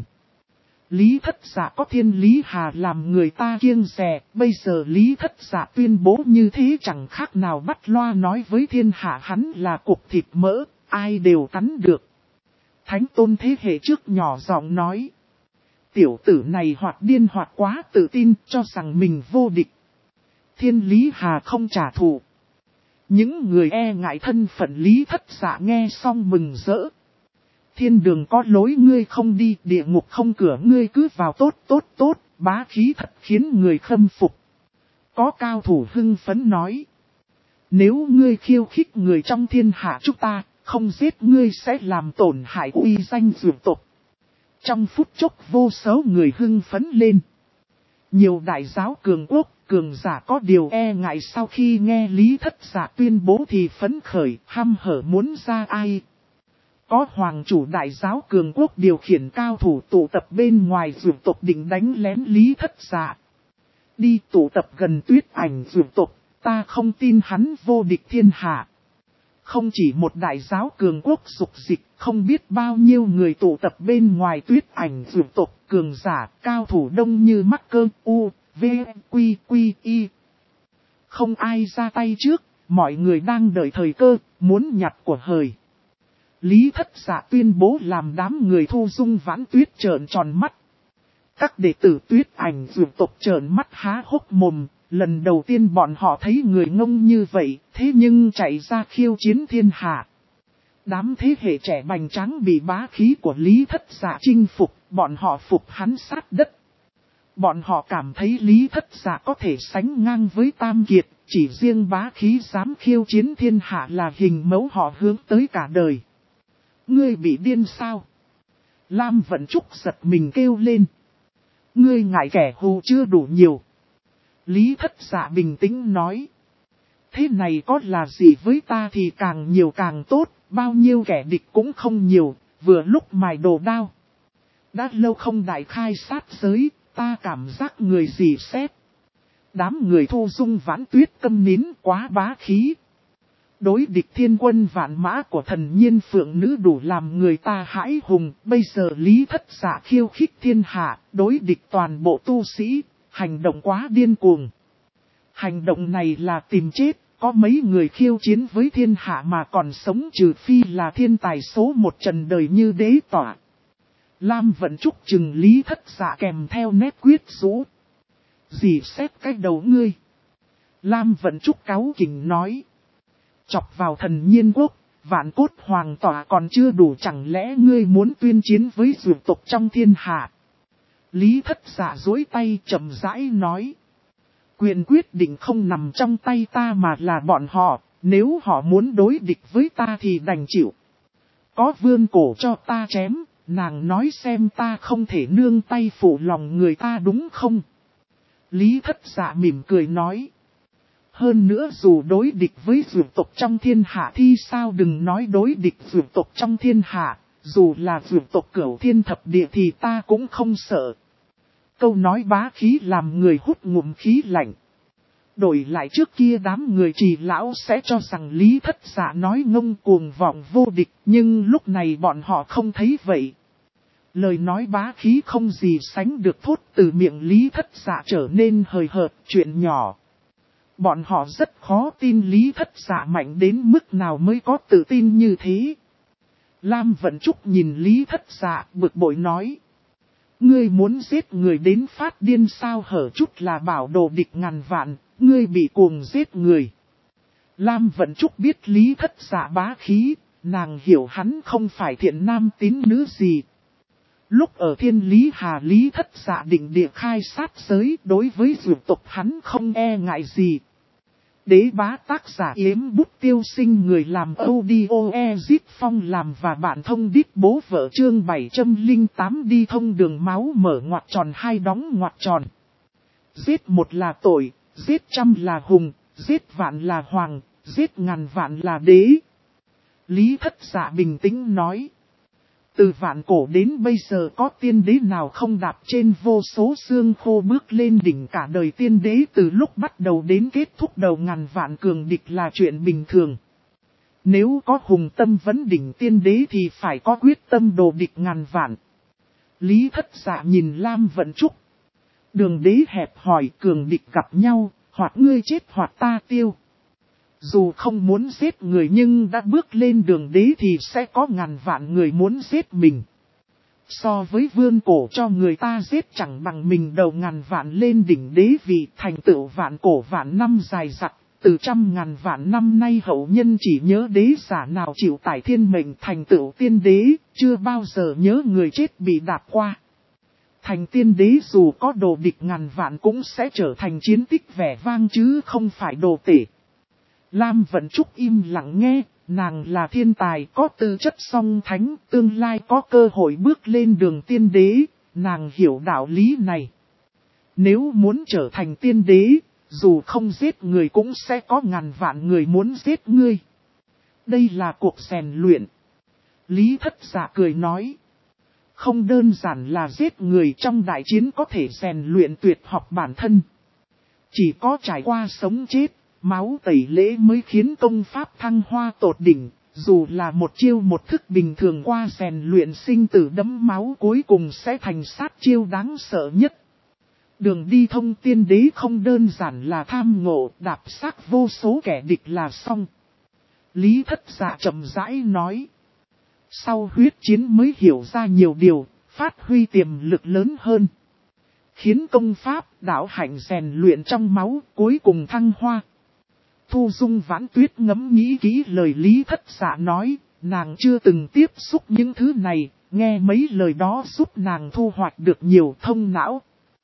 Lý Thất Dạ có Thiên Lý Hà làm người ta kiêng dè, bây giờ Lý Thất Dạ tuyên bố như thế chẳng khác nào bắt loa nói với thiên hạ hắn là cục thịt mỡ, ai đều cắn được. Thánh tôn thế hệ trước nhỏ giọng nói. Tiểu tử này hoặc điên hoặc quá tự tin cho rằng mình vô địch. Thiên Lý Hà không trả thù. Những người e ngại thân phận Lý Thất Dạ nghe xong mừng rỡ. Thiên đường có lối ngươi không đi, địa ngục không cửa ngươi cứ vào tốt tốt tốt, bá khí thật khiến người khâm phục. Có cao thủ hưng phấn nói. Nếu ngươi khiêu khích người trong thiên hạ chúng ta, không giết ngươi sẽ làm tổn hại uy danh dược tộc. Trong phút chốc vô số người hưng phấn lên. Nhiều đại giáo cường quốc, cường giả có điều e ngại sau khi nghe Lý Thất Dạ tuyên bố thì phấn khởi, hăm hở muốn ra ai. Có hoàng chủ đại giáo cường quốc điều khiển cao thủ tụ tập bên ngoài dược tộc định đánh lén Lý Thất Dạ. Đi tụ tập gần Tuyết Ảnh dược tộc, ta không tin hắn vô địch thiên hạ. Không chỉ một đại giáo cường quốc dục dịch, không biết bao nhiêu người tụ tập bên ngoài Tuyết Ảnh dược tộc, cường giả, cao thủ đông như mắc cơm, u, v, quy, quy, y. Không ai ra tay trước, mọi người đang đợi thời cơ, muốn nhặt của hời. Lý Thất Dạ tuyên bố làm đám người Thu Dung Vãn Tuyết trợn tròn mắt. Các đệ tử Tuyết Ảnh dược tộc trợn mắt há hốc mồm, lần đầu tiên bọn họ thấy người ngông như vậy, thế nhưng chạy ra khiêu chiến thiên hạ. Đám thế hệ trẻ bành tráng bị bá khí của Lý Thất Dạ chinh phục, bọn họ phục hắn sát đất. Bọn họ cảm thấy Lý Thất Dạ có thể sánh ngang với Tam Kiệt, chỉ riêng bá khí dám khiêu chiến thiên hạ là hình mẫu họ hướng tới cả đời. Ngươi bị điên sao? Lam Vận Trúc giật mình kêu lên. Ngươi ngại kẻ hù chưa đủ nhiều. Lý Thất Dạ bình tĩnh nói. Thế này có là gì với ta thì càng nhiều càng tốt, bao nhiêu kẻ địch cũng không nhiều, vừa lúc mài đồ đao. Đã lâu không đại khai sát giới, ta cảm giác người gì xét. Đám người Thu Dung Vãn Tuyết câm nín quá bá khí. Đối địch thiên quân vạn mã của thần nhiên phượng nữ đủ làm người ta hãi hùng, bây giờ Lý Thất Dạ khiêu khích thiên hạ, đối địch toàn bộ tu sĩ, hành động quá điên cuồng. Hành động này là tìm chết, có mấy người khiêu chiến với thiên hạ mà còn sống trừ phi là thiên tài số một trần đời như đế tỏa. Lam Vận Trúc chừng Lý Thất Dạ kèm theo nét quyết rũ. Gì xét cái đầu ngươi? Lam Vận Trúc cáu kỉnh nói. Chọc vào thần nhiên quốc, Vạn Cốt Hoàng tỏa còn chưa đủ, chẳng lẽ ngươi muốn tuyên chiến với dược tộc trong thiên hạ? Lý Thất Dạ duỗi tay chậm rãi nói. Quyền quyết định không nằm trong tay ta mà là bọn họ, nếu họ muốn đối địch với ta thì đành chịu. Có vươn cổ cho ta chém, nàng nói xem ta không thể nương tay phụ lòng người ta đúng không? Lý Thất Dạ mỉm cười nói. Hơn nữa dù đối địch với dược tộc trong thiên hạ thì sao đừng nói đối địch dược tộc trong thiên hạ, Dù là vượt tộc Cửu Thiên Thập Địa thì ta cũng không sợ. Câu nói bá khí làm người hút ngụm khí lạnh. Đổi lại trước kia đám người Trì lão sẽ cho rằng Lý Thất Dạ nói ngông cuồng vọng vô địch, nhưng lúc này bọn họ không thấy vậy. Lời nói bá khí không gì sánh được thốt từ miệng Lý Thất Dạ trở nên hời hợt, chuyện nhỏ. Bọn họ rất khó tin Lý Thất Dạ mạnh đến mức nào mới có tự tin như thế. Lam Vận Trúc nhìn Lý Thất Dạ bực bội nói. Ngươi muốn giết người đến phát điên sao hở chút là bảo đồ địch ngàn vạn, ngươi bị cuồng giết người. Lam Vận Trúc biết Lý Thất Dạ bá khí, nàng hiểu hắn không phải thiện nam tín nữ gì. Lúc ở Thiên Lý Hà Lý Thất Dạ định địa khai sát giới đối với dược tộc hắn không e ngại gì. Đế bá tác giả Yếm Bút Tiêu Sinh người làm audio Ezit Phong làm và bạn thông đít bố vợ chương 708 đi thông đường máu mở ngoặc tròn hai đóng ngoặc tròn. Giết một là tội, giết trăm là hùng, giết vạn là hoàng, giết ngàn vạn là đế. Lý Thất Dạ bình tĩnh nói. Từ vạn cổ đến bây giờ có tiên đế nào không đạp trên vô số xương khô bước lên đỉnh cả đời tiên đế từ lúc bắt đầu đến kết thúc đầu ngàn vạn cường địch là chuyện bình thường. Nếu có hùng tâm vấn đỉnh tiên đế thì phải có quyết tâm đồ địch ngàn vạn. Lý Thất Dạ nhìn Lam Vận Trúc. Đường đế hẹp hỏi cường địch gặp nhau, hoặc ngươi chết hoặc ta tiêu. Dù không muốn giết người nhưng đã bước lên đường đế thì sẽ có ngàn vạn người muốn giết mình. So với vươn cổ cho người ta giết chẳng bằng mình đầu ngàn vạn lên đỉnh đế vị thành tựu vạn cổ vạn năm dài dặc. Từ trăm ngàn vạn năm nay hậu nhân chỉ nhớ đế giả nào chịu tải thiên mệnh thành tựu tiên đế, chưa bao giờ nhớ người chết bị đạp qua. Thành tiên đế dù có đồ địch ngàn vạn cũng sẽ trở thành chiến tích vẻ vang chứ không phải đồ tể. Lam Vận Trúc im lặng nghe, nàng là thiên tài có tư chất song thánh, tương lai có cơ hội bước lên đường tiên đế, nàng hiểu đạo lý này. Nếu muốn trở thành tiên đế, dù không giết người cũng sẽ có ngàn vạn người muốn giết ngươi. Đây là cuộc rèn luyện. Lý Thất Dạ cười nói. Không đơn giản là giết người trong đại chiến có thể rèn luyện tuyệt học bản thân. Chỉ có trải qua sống chết. Máu tẩy lễ mới khiến công pháp thăng hoa tột đỉnh, dù là một chiêu một thức bình thường qua rèn luyện sinh tử đẫm máu cuối cùng sẽ thành sát chiêu đáng sợ nhất. Đường đi thông tiên đế không đơn giản là tham ngộ đạp xác vô số kẻ địch là xong. Lý Thất Dạ chậm rãi nói. Sau huyết chiến mới hiểu ra nhiều điều, phát huy tiềm lực lớn hơn. Khiến công pháp đạo hạnh rèn luyện trong máu cuối cùng thăng hoa. Thu Dung Vãn Tuyết ngẫm nghĩ kỹ lời Lý Thất Dạ nói, nàng chưa từng tiếp xúc những thứ này, nghe mấy lời đó giúp nàng thu hoạch được nhiều thông não.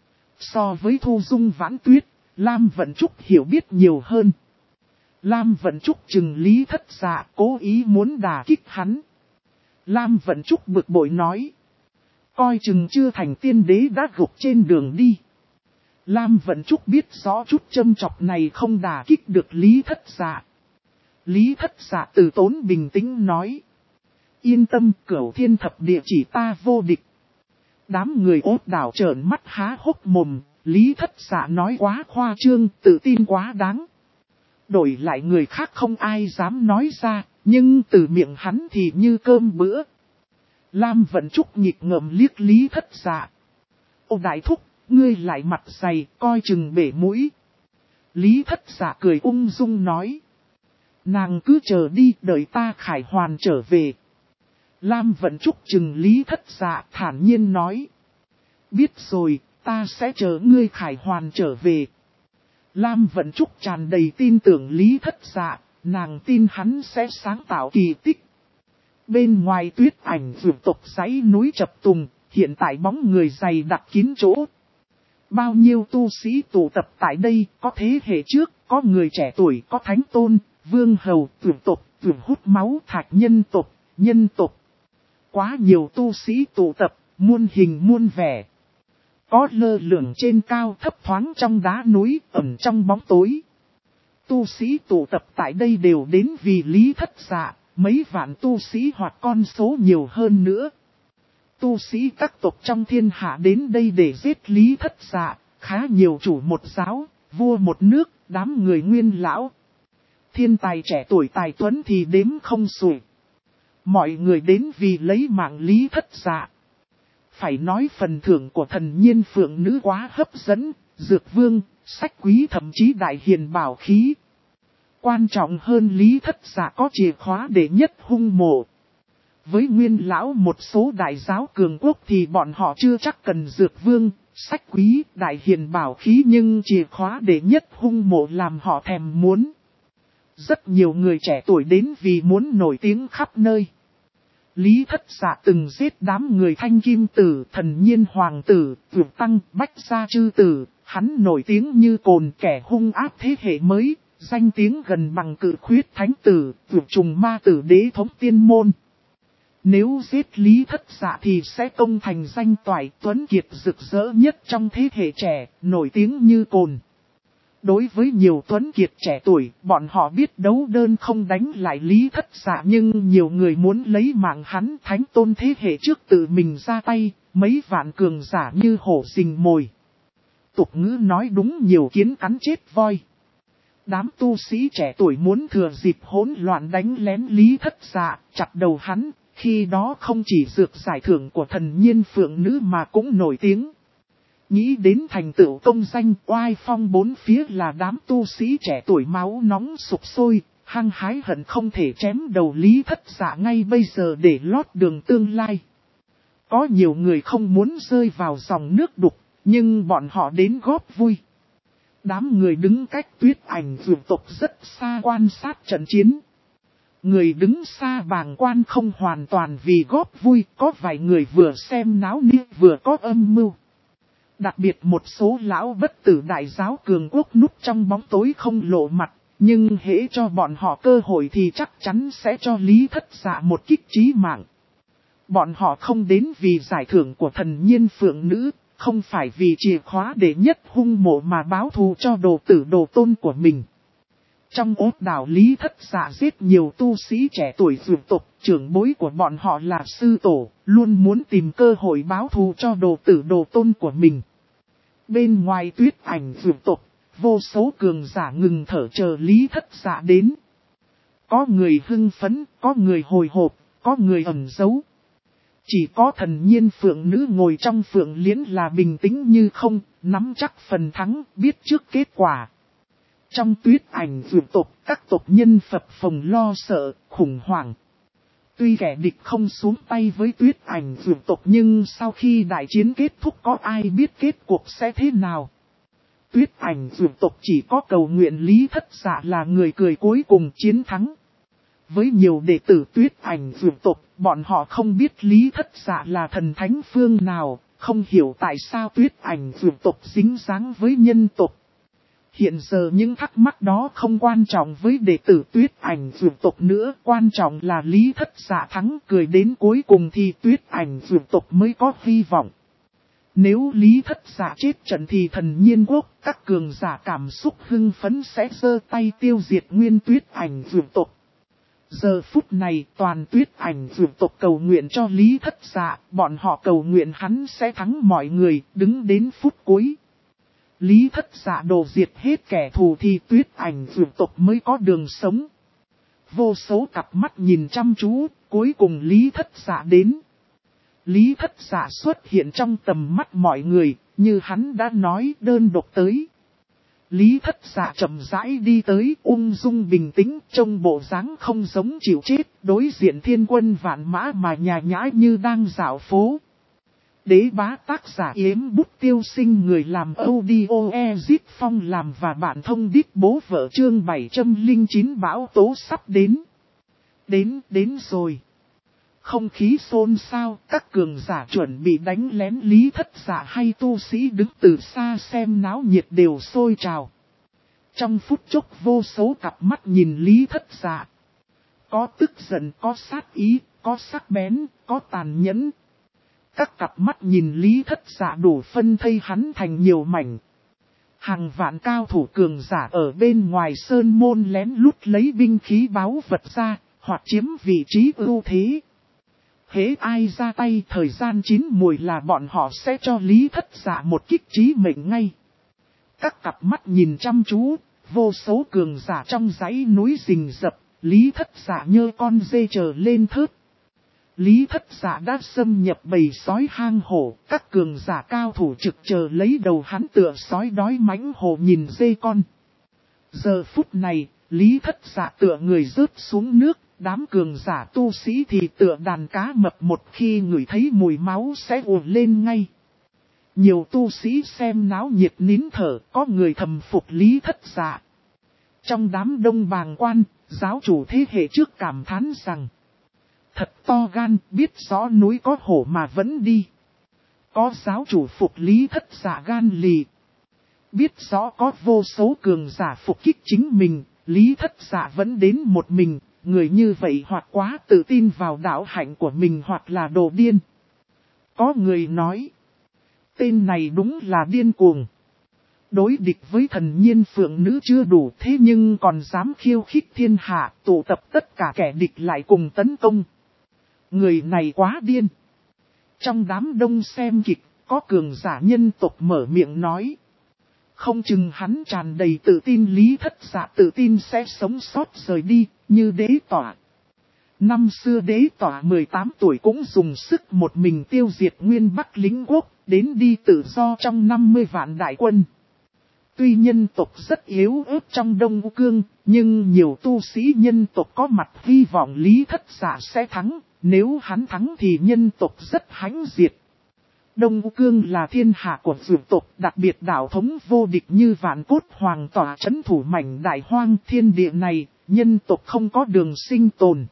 So với Thu Dung Vãn Tuyết, Lam Vận Trúc hiểu biết nhiều hơn. Lam Vận Trúc chừng Lý Thất Dạ cố ý muốn đả kích hắn. Lam Vận Trúc bực bội nói, coi chừng chưa thành tiên đế đã gục trên đường đi. Lam Vận Trúc biết rõ chút châm chọc này không đả kích được Lý Thất Dạ. Lý Thất Dạ từ tốn bình tĩnh nói. Yên tâm, Cửu Thiên Thập Địa chỉ ta vô địch. Đám người ốt đảo trợn mắt há hốc mồm, Lý Thất Dạ nói quá khoa trương, tự tin quá đáng. Đổi lại người khác không ai dám nói ra, nhưng từ miệng hắn thì như cơm bữa. Lam Vận Trúc nhịp ngợm liếc Lý Thất Dạ. Ô đại thúc, ngươi lại mặt dày, coi chừng bể mũi. Lý Thất Dạ cười ung dung nói. Nàng cứ chờ đi, đợi ta khải hoàn trở về. Lam Vận Trúc chừng Lý Thất Dạ thản nhiên nói. Biết rồi, ta sẽ chờ ngươi khải hoàn trở về. Lam Vận Trúc tràn đầy tin tưởng Lý Thất Dạ, nàng tin hắn sẽ sáng tạo kỳ tích. Bên ngoài tuyết ảnh vượt tộc dãy núi chập tùng, hiện tại bóng người dày đặt kín chỗ. Bao nhiêu tu sĩ tụ tập tại đây, có thế hệ trước, có người trẻ tuổi, có thánh tôn, vương hầu, tuyển tộc, tuyển hút máu, thạch nhân tộc. Quá nhiều tu sĩ tụ tập, muôn hình muôn vẻ. Có lơ lửng trên cao thấp thoáng trong đá núi, ẩn trong bóng tối. Tu sĩ tụ tập tại đây đều đến vì Lý Thất Dạ, mấy vạn tu sĩ hoặc con số nhiều hơn nữa. Tu sĩ các tộc trong thiên hạ đến đây để giết Lý Thất Dạ, khá nhiều chủ một giáo, vua một nước, đám người nguyên lão. Thiên tài trẻ tuổi tài tuấn thì đếm không xuể. Mọi người đến vì lấy mạng Lý Thất Dạ. Phải nói phần thưởng của thần nhiên phượng nữ quá hấp dẫn, dược vương, sách quý thậm chí đại hiền bảo khí. Quan trọng hơn Lý Thất Dạ có chìa khóa để nhất hung mộ. Với nguyên lão một số đại giáo cường quốc thì bọn họ chưa chắc cần dược vương, sách quý, đại hiền bảo khí, nhưng chìa khóa để nhất hung mộ làm họ thèm muốn. Rất nhiều người trẻ tuổi đến vì muốn nổi tiếng khắp nơi. Lý Thất Dạ từng giết đám người Thanh Kim Tử, Thần Nhiên Hoàng Tử, Vượt Tăng, Bách Gia Chư Tử, hắn nổi tiếng như cồn kẻ hung ác thế hệ mới, danh tiếng gần bằng Cự Khuyết Thánh Tử, Vượt Trùng Ma Tử Đế Thống Tiên Môn. Nếu giết Lý Thất Dạ thì sẽ công thành danh toại tuấn kiệt rực rỡ nhất trong thế hệ trẻ, nổi tiếng như cồn. Đối với nhiều tuấn kiệt trẻ tuổi, bọn họ biết đấu đơn không đánh lại Lý Thất Dạ, nhưng nhiều người muốn lấy mạng hắn. Thánh tôn thế hệ trước tự mình ra tay, mấy vạn cường giả như hổ rình mồi. Tục ngữ nói đúng, nhiều kiến cắn chết voi. Đám tu sĩ trẻ tuổi muốn thừa dịp hỗn loạn đánh lén Lý Thất Dạ, chặt đầu hắn, khi đó không chỉ dược giải thưởng của thần nhiên phượng nữ mà cũng nổi tiếng. Nghĩ đến thành tựu công danh, oai phong bốn phía là đám tu sĩ trẻ tuổi máu nóng sục sôi, hăng hái hận không thể chém đầu Lý Thất Dạ ngay bây giờ để lót đường tương lai. Có nhiều người không muốn rơi vào dòng nước đục, nhưng bọn họ đến góp vui. Đám người đứng cách Tuyết Ảnh Dược tộc rất xa quan sát trận chiến. Người đứng xa bàng quan không hoàn toàn vì góp vui, có vài người vừa xem náo nhiệt vừa có âm mưu. Đặc biệt một số lão bất tử đại giáo cường quốc núp trong bóng tối không lộ mặt, nhưng hễ cho bọn họ cơ hội thì chắc chắn sẽ cho Lý Thất Dạ một kích chí mạng. Bọn họ không đến vì giải thưởng của thần nhiên phượng nữ, không phải vì chìa khóa để nhất hung mộ mà báo thù cho đồ tử đồ tôn của mình. Trong ốt đảo Lý Thất Dạ giết nhiều tu sĩ trẻ tuổi dược tộc, trưởng bối của bọn họ là sư tổ, luôn muốn tìm cơ hội báo thù cho đồ tử đồ tôn của mình. Bên ngoài Tuyết Ảnh dược tộc, vô số cường giả ngừng thở chờ Lý Thất Dạ đến. Có người hưng phấn, có người hồi hộp, có người ẩn giấu. Chỉ có thần nhiên phượng nữ ngồi trong phượng liễn là bình tĩnh như không, nắm chắc phần thắng, biết trước kết quả. Trong Tuyết Ảnh dược tộc, các tộc nhân phập phồng lo sợ, khủng hoảng. Tuy kẻ địch không xuống tay với Tuyết Ảnh dược tộc, nhưng sau khi đại chiến kết thúc có ai biết kết cuộc sẽ thế nào. Tuyết Ảnh dược tộc chỉ có cầu nguyện Lý Thất Dạ là người cười cuối cùng chiến thắng. Với nhiều đệ tử Tuyết Ảnh dược tộc, bọn họ không biết Lý Thất Dạ là thần thánh phương nào, không hiểu tại sao Tuyết Ảnh dược tộc dính dáng với nhân tộc. Hiện giờ những thắc mắc đó không quan trọng với đệ tử Tuyết Ảnh dược tộc nữa, quan trọng là Lý Thất Dạ thắng, cười đến cuối cùng thì Tuyết Ảnh dược tộc mới có hy vọng. Nếu Lý Thất Dạ chết trận thì thần nhiên quốc, các cường giả cảm xúc hưng phấn sẽ giơ tay tiêu diệt nguyên Tuyết Ảnh dược tộc. Giờ phút này toàn Tuyết Ảnh dược tộc cầu nguyện cho Lý Thất Dạ, bọn họ cầu nguyện hắn sẽ thắng mọi người, đứng đến phút cuối. Lý Thất Dạ đổ diệt hết kẻ thù thì Tuyết Ảnh dược tộc mới có đường sống. Vô số cặp mắt nhìn chăm chú, cuối cùng Lý Thất Dạ đến. Lý Thất Dạ xuất hiện trong tầm mắt mọi người, như hắn đã nói đơn độc tới. Lý Thất Dạ chậm rãi đi tới, ung dung bình tĩnh, trông bộ dáng không giống chịu chết, đối diện thiên quân vạn mã mà nhà nhã như đang dạo phố. Đế bá tác giả Yếm Bút Tiêu Sinh, người làm audio Ezit Phong làm và bạn thông đít bố vợ chương 709 bão tố sắp đến. Đến rồi. Không khí xôn xao, các cường giả chuẩn bị đánh lén Lý Thất Dạ hay tu sĩ đứng từ xa xem náo nhiệt đều sôi trào. Trong phút chốc vô số cặp mắt nhìn Lý Thất Dạ. Có tức giận, có sát ý, có sắc bén, có tàn nhẫn. Các cặp mắt nhìn Lý Thất Dạ đủ phân thây hắn thành nhiều mảnh. Hàng vạn cao thủ cường giả ở bên ngoài sơn môn lén lút lấy binh khí báu vật ra, hoặc chiếm vị trí ưu thế. Hễ ai ra tay thời gian chín mùi là bọn họ sẽ cho Lý Thất Dạ một kích chí mệnh ngay. Các cặp mắt nhìn chăm chú, vô số cường giả trong dãy núi rình rập, Lý Thất Dạ nhơ con dê chờ lên thớt. Lý Thất Dạ đã xâm nhập bầy sói hang hổ, các cường giả cao thủ trực chờ lấy đầu hắn tựa sói đói mãnh hổ nhìn dê con. Giờ phút này, Lý Thất Dạ tựa người rớt xuống nước, đám cường giả tu sĩ thì tựa đàn cá mập một khi ngửi thấy mùi máu sẽ ùa lên ngay. Nhiều tu sĩ xem náo nhiệt nín thở, có người thầm phục Lý Thất Dạ. Trong đám đông bàng quan, giáo chủ thế hệ trước cảm thán rằng: thật to gan, biết rõ núi có hổ mà vẫn đi. Có giáo chủ phục Lý Thất Dạ gan lì. Biết rõ có vô số cường giả phục kích chính mình, Lý Thất Dạ vẫn đến một mình. Người như vậy hoặc quá tự tin vào đạo hạnh của mình hoặc là đồ điên. Có người nói: tên này đúng là điên cuồng. Đối địch với thần nhiên phượng nữ chưa đủ thế nhưng còn dám khiêu khích thiên hạ, tụ tập tất cả kẻ địch lại cùng tấn công. Người này quá điên. Trong đám đông xem kịch, có cường giả nhân tộc mở miệng nói: không chừng hắn tràn đầy tự tin. Lý Thất Dạ tự tin sẽ sống sót rời đi, như đế tỏa. Năm xưa đế tỏa 18 tuổi cũng dùng sức một mình tiêu diệt nguyên Bắc lính quốc, đến đi tự do trong 50 vạn đại quân. Tuy nhân tộc rất yếu ớt trong Đông U Cương, nhưng nhiều tu sĩ nhân tộc có mặt hy vọng Lý Thất Dạ sẽ thắng, nếu hắn thắng thì nhân tộc rất hãnh diệt. Đông U Cương là thiên hạ của dược tộc, đặc biệt đạo thống vô địch như Vạn Cốt Hoàng tỏa trấn thủ mảnh đại hoang thiên địa này, nhân tộc không có đường sinh tồn.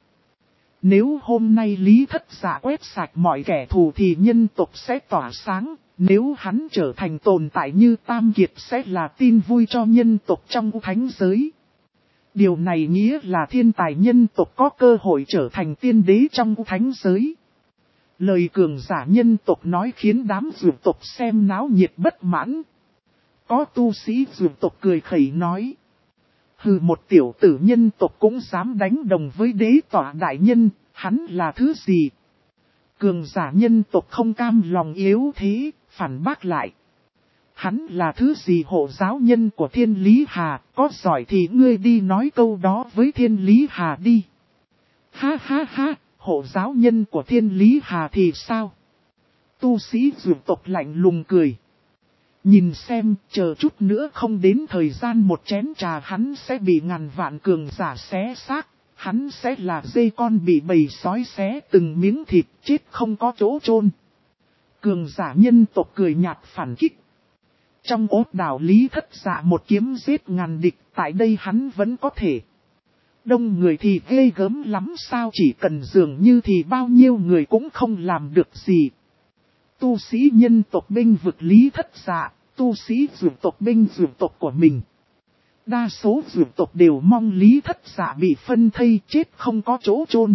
Nếu hôm nay Lý Thất Dạ quét sạch mọi kẻ thù thì nhân tộc sẽ tỏa sáng, nếu hắn trở thành tồn tại như Tam Kiệt sẽ là tin vui cho nhân tộc trong thánh giới. Điều này nghĩa là thiên tài nhân tộc có cơ hội trở thành tiên đế trong thánh giới. Lời cường giả nhân tộc nói khiến đám dược tộc xem náo nhiệt bất mãn. Có tu sĩ dược tộc cười khẩy nói: hừ, một tiểu tử nhân tộc cũng dám đánh đồng với đế tỏa đại nhân, hắn là thứ gì? Cường giả nhân tộc không cam lòng yếu thế, phản bác lại: hắn là thứ gì? Hộ giáo nhân của Thiên Lý Hà, có giỏi thì ngươi đi nói câu đó với Thiên Lý Hà đi. Ha ha ha, hộ giáo nhân của Thiên Lý Hà thì sao? Tu sĩ dược tộc lạnh lùng cười. Nhìn xem, chờ chút nữa không đến thời gian một chén trà hắn sẽ bị ngàn vạn cường giả xé xác, hắn sẽ là dê con bị bầy sói xé từng miếng thịt chết không có chỗ chôn. Cường giả nhân tộc cười nhạt phản kích. Trong ốt đảo Lý Thất Dạ một kiếm giết ngàn địch, tại đây hắn vẫn có thể. Đông người thì ghê gớm lắm sao, chỉ cần dường như thì bao nhiêu người cũng không làm được gì. Tu sĩ nhân tộc binh vực Lý Thất Dạ, tu sĩ dược tộc binh dược tộc của mình. Đa số dược tộc đều mong Lý Thất Dạ bị phân thây chết không có chỗ chôn.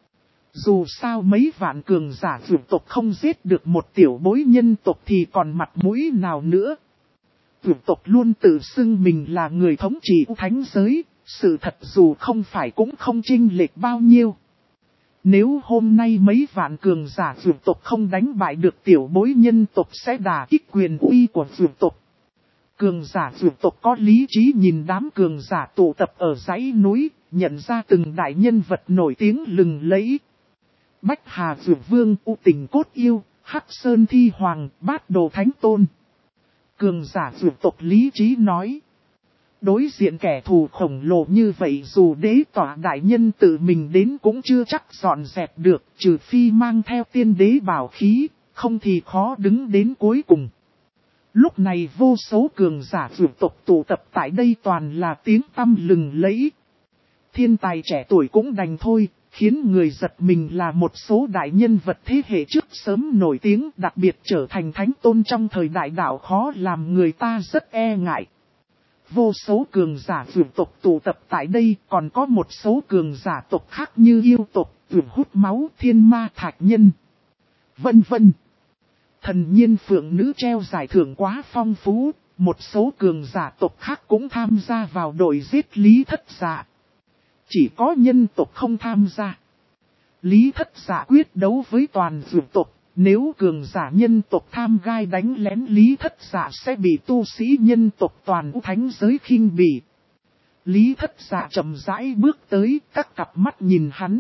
Dù sao mấy vạn cường giả dược tộc không giết được một tiểu bối nhân tộc thì còn mặt mũi nào nữa. Dược tộc luôn tự xưng mình là người thống trị thánh giới, sự thật dù không phải cũng không chênh lệch bao nhiêu. Nếu hôm nay mấy vạn cường giả dược tộc không đánh bại được tiểu bối nhân tộc sẽ đả kích quyền uy của dược tộc. Cường giả dược tộc có lý trí nhìn đám cường giả tụ tập ở dãy núi, nhận ra từng đại nhân vật nổi tiếng lừng lẫy. Bách Hà Dược Vương, U Tình Cốt Yêu, Hắc Sơn Thi Hoàng, Bát Đồ Thánh Tôn. Cường giả dược tộc lý trí nói: đối diện kẻ thù khổng lồ như vậy dù đế tỏa đại nhân tự mình đến cũng chưa chắc dọn dẹp được, trừ phi mang theo tiên đế bảo khí, không thì khó đứng đến cuối cùng. Lúc này vô số cường giả dược tộc tụ tập tại đây toàn là tiếng tăm lừng lẫy. Thiên tài trẻ tuổi cũng đành thôi, khiến người giật mình là một số đại nhân vật thế hệ trước sớm nổi tiếng, đặc biệt trở thành thánh tôn trong thời đại đạo khó làm người ta rất e ngại. Vô số cường giả dược tộc tụ tập tại đây, còn có một số cường giả tộc khác như yêu tộc, dược hút máu, thiên ma thạch nhân, vân vân. Thần nhiên phượng nữ treo giải thưởng quá phong phú, một số cường giả tộc khác cũng tham gia vào đội giết Lý Thất Dạ. Chỉ có nhân tộc không tham gia. Lý Thất Dạ quyết đấu với toàn dược tộc. Nếu cường giả nhân tộc tham gai đánh lén Lý Thất Dạ sẽ bị tu sĩ nhân tộc toàn thánh giới khinh bỉ. Lý Thất Dạ chậm rãi bước tới, các cặp mắt nhìn hắn.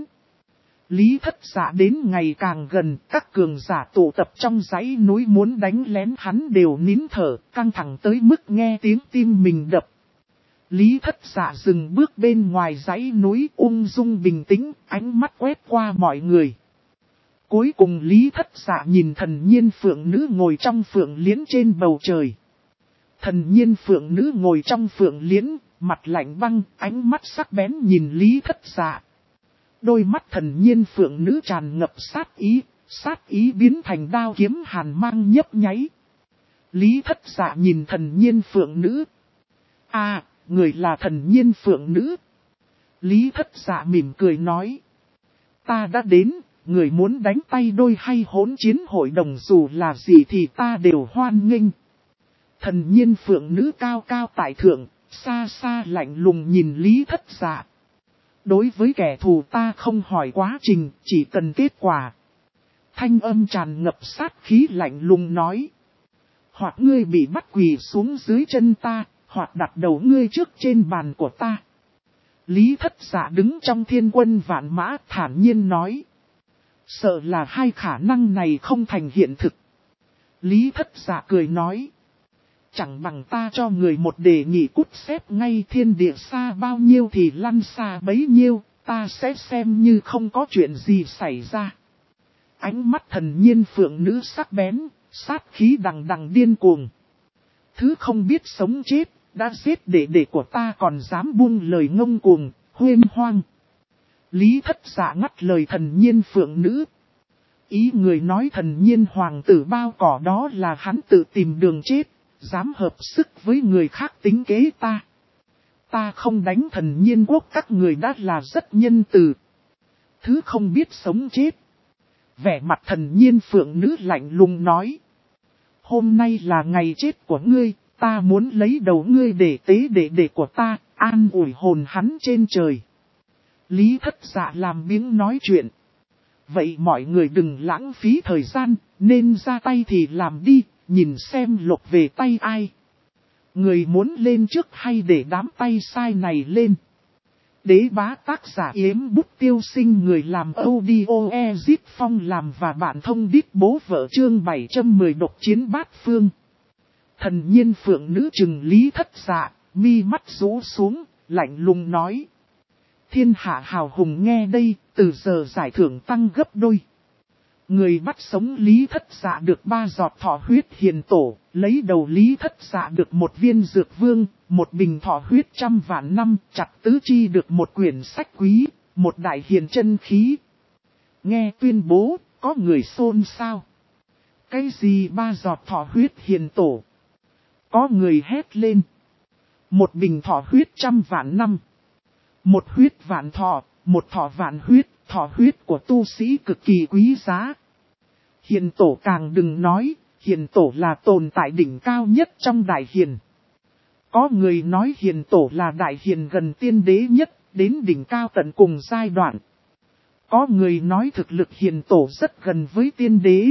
Lý Thất Dạ đến ngày càng gần, các cường giả tụ tập trong dãy núi muốn đánh lén hắn đều nín thở, căng thẳng tới mức nghe tiếng tim mình đập. Lý Thất Dạ dừng bước bên ngoài dãy núi ung dung bình tĩnh, ánh mắt quét qua mọi người. Cuối cùng Lý Thất Dạ nhìn thần nhiên phượng nữ ngồi trong phượng liễn trên bầu trời. Thần nhiên phượng nữ ngồi trong phượng liễn, mặt lạnh băng, ánh mắt sắc bén nhìn Lý Thất Dạ. Đôi mắt thần nhiên phượng nữ tràn ngập sát ý biến thành đao kiếm hàn mang nhấp nháy. Lý Thất Dạ nhìn thần nhiên phượng nữ. Người là thần nhiên phượng nữ. Lý Thất Dạ mỉm cười nói. Ta đã đến, người muốn đánh tay đôi hay hỗn chiến hội đồng dù là gì thì ta đều hoan nghênh. Thần nhiên phượng nữ cao cao tại thượng, xa xa lạnh lùng nhìn Lý Thất Dạ. Đối với kẻ thù ta không hỏi quá trình, chỉ cần kết quả. Thanh âm tràn ngập sát khí lạnh lùng nói. Hoặc ngươi bị bắt quỳ xuống dưới chân ta, hoặc đặt đầu ngươi trước trên bàn của ta. Lý Thất Dạ đứng trong thiên quân vạn mã thản nhiên nói. Sợ là hai khả năng này không thành hiện thực. Lý Thất Dạ cười nói. Chẳng bằng ta cho người một đề nghị cút xếp ngay thiên địa xa bao nhiêu thì lăn xa bấy nhiêu, ta sẽ xem như không có chuyện gì xảy ra. Ánh mắt thần nhiên phượng nữ sắc bén, sát khí đằng đằng điên cuồng. Thứ không biết sống chết, đã giết đệ của ta còn dám buông lời ngông cuồng, huênh hoang. Lý Thất Dạ ngắt lời thần nhiên phượng nữ. Ý người nói thần nhiên hoàng tử bao cỏ đó là hắn tự tìm đường chết, dám hợp sức với người khác tính kế ta. Ta không đánh thần nhiên quốc các người đã là rất nhân từ. Thứ không biết sống chết. Vẻ mặt thần nhiên phượng nữ lạnh lùng nói. Hôm nay là ngày chết của ngươi, ta muốn lấy đầu ngươi để tế đệ của ta, an ủi hồn hắn trên trời. Lý Thất Dạ làm biếng nói chuyện. Vậy mọi người đừng lãng phí thời gian, nên ra tay thì làm đi, nhìn xem lột về tay ai. Người muốn lên trước hay để đám tay sai này lên. Đế bá tác giả Yếm Bút Tiêu Sinh, người làm audio Ezip Phong làm và bạn thông đít bố vợ chương 710 độc chiến bát phương. Thần nhiên phượng nữ trừng Lý Thất Dạ, mi mắt rũ xuống, lạnh lùng nói. Thiên hạ hào hùng nghe đây, từ giờ giải thưởng tăng gấp đôi. Người bắt sống Lý Thất Dạ được 3 giọt thọ huyết hiền tổ, lấy đầu Lý Thất Dạ được 1 viên dược vương, 1 bình thọ huyết 100 vạn năm, chặt tứ chi được 1 quyển sách quý, 1 đại hiền chân khí. Nghe tuyên bố, có người xôn xao. Cái gì 3 giọt thọ huyết hiền tổ? Có người hét lên. 1 bình thọ huyết 100 vạn năm. 1 huyết vạn thọ, 1 thọ vạn huyết. Thọ huyết của tu sĩ cực kỳ quý giá. Hiền tổ càng đừng nói, hiền tổ là tồn tại đỉnh cao nhất trong đại hiền. Có người nói hiền tổ là đại hiền gần tiên đế nhất, đến đỉnh cao tận cùng giai đoạn. Có người nói thực lực hiền tổ rất gần với tiên đế.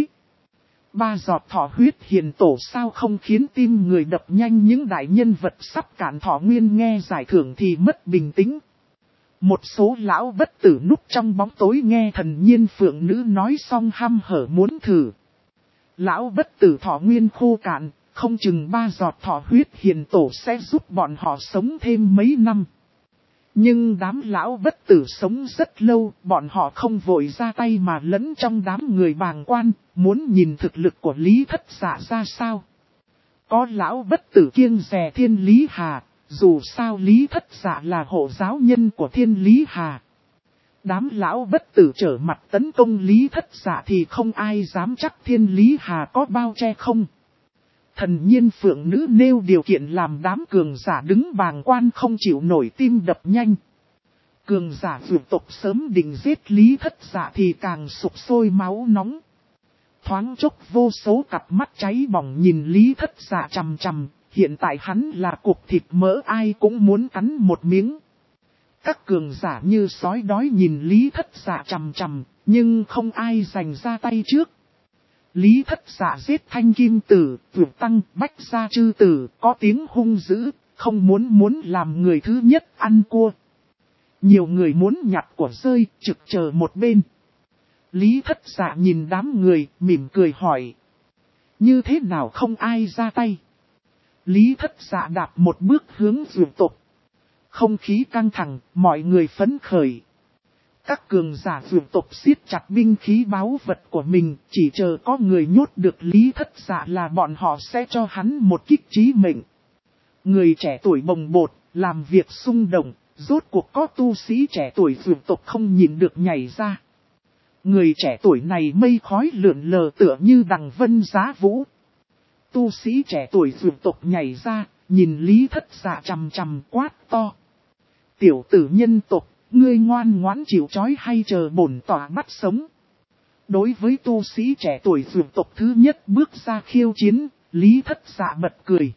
3 giọt thọ huyết hiền tổ sao không khiến tim người đập nhanh. Những đại nhân vật sắp cạn thọ nguyên nghe giải thưởng thì mất bình tĩnh. Một số lão bất tử núp trong bóng tối nghe thần nhiên phượng nữ nói xong hăm hở muốn thử. Lão bất tử thọ nguyên khô cạn, không chừng 3 giọt thọ huyết hiền tổ sẽ giúp bọn họ sống thêm mấy năm. Nhưng đám lão bất tử sống rất lâu, bọn họ không vội ra tay mà lẫn trong đám người bàng quan, muốn nhìn thực lực của Lý Thất Dạ ra sao. Có lão bất tử kiêng dè Thiên Lý Hà. Dù sao Lý Thất Dạ là hộ giáo nhân của Thiên Lý Hà. Đám lão bất tử trở mặt tấn công Lý Thất Dạ thì không ai dám chắc Thiên Lý Hà có bao che không. Thần nhiên phượng nữ nêu điều kiện làm đám cường giả đứng bàng quan không chịu nổi tim đập nhanh. Cường giả vượt tộc sớm định giết Lý Thất Dạ thì càng sục sôi máu nóng. Thoáng chốc vô số cặp mắt cháy bỏng nhìn Lý Thất Dạ chằm chằm. Hiện tại hắn là cục thịt mỡ ai cũng muốn cắn một miếng. Các cường giả như sói đói nhìn Lý Thất Dạ chằm chằm, nhưng không ai giành ra tay trước. Lý Thất Dạ giết Thanh Kim Tử, Vượt Tăng, Bách Gia Chư Tử, có tiếng hung dữ, không muốn làm người thứ nhất ăn cua. Nhiều người muốn nhặt của rơi, trực chờ một bên. Lý Thất Dạ nhìn đám người, mỉm cười hỏi. Như thế nào không ai ra tay? Lý Thất Dạ đạp một bước hướng Dược tộc. Không khí căng thẳng, mọi người phấn khởi. Các cường giả Dược tộc siết chặt binh khí báu vật của mình, chỉ chờ có người nhốt được Lý Thất Dạ là bọn họ sẽ cho hắn một kích chí mệnh. Người trẻ tuổi bồng bột, làm việc xung động, rốt cuộc có tu sĩ trẻ tuổi Dược tộc không nhìn được nhảy ra. Người trẻ tuổi này mây khói lượn lờ tựa như đằng vân giá vũ. Tu sĩ trẻ tuổi Dược tộc nhảy ra, nhìn Lý Thất Dạ chằm chằm quát to. Tiểu tử nhân tộc, ngươi ngoan ngoãn chịu trói hay chờ bổn tỏa bắt sống? Đối với tu sĩ trẻ tuổi Dược tộc thứ nhất bước ra khiêu chiến, Lý Thất Dạ bật cười.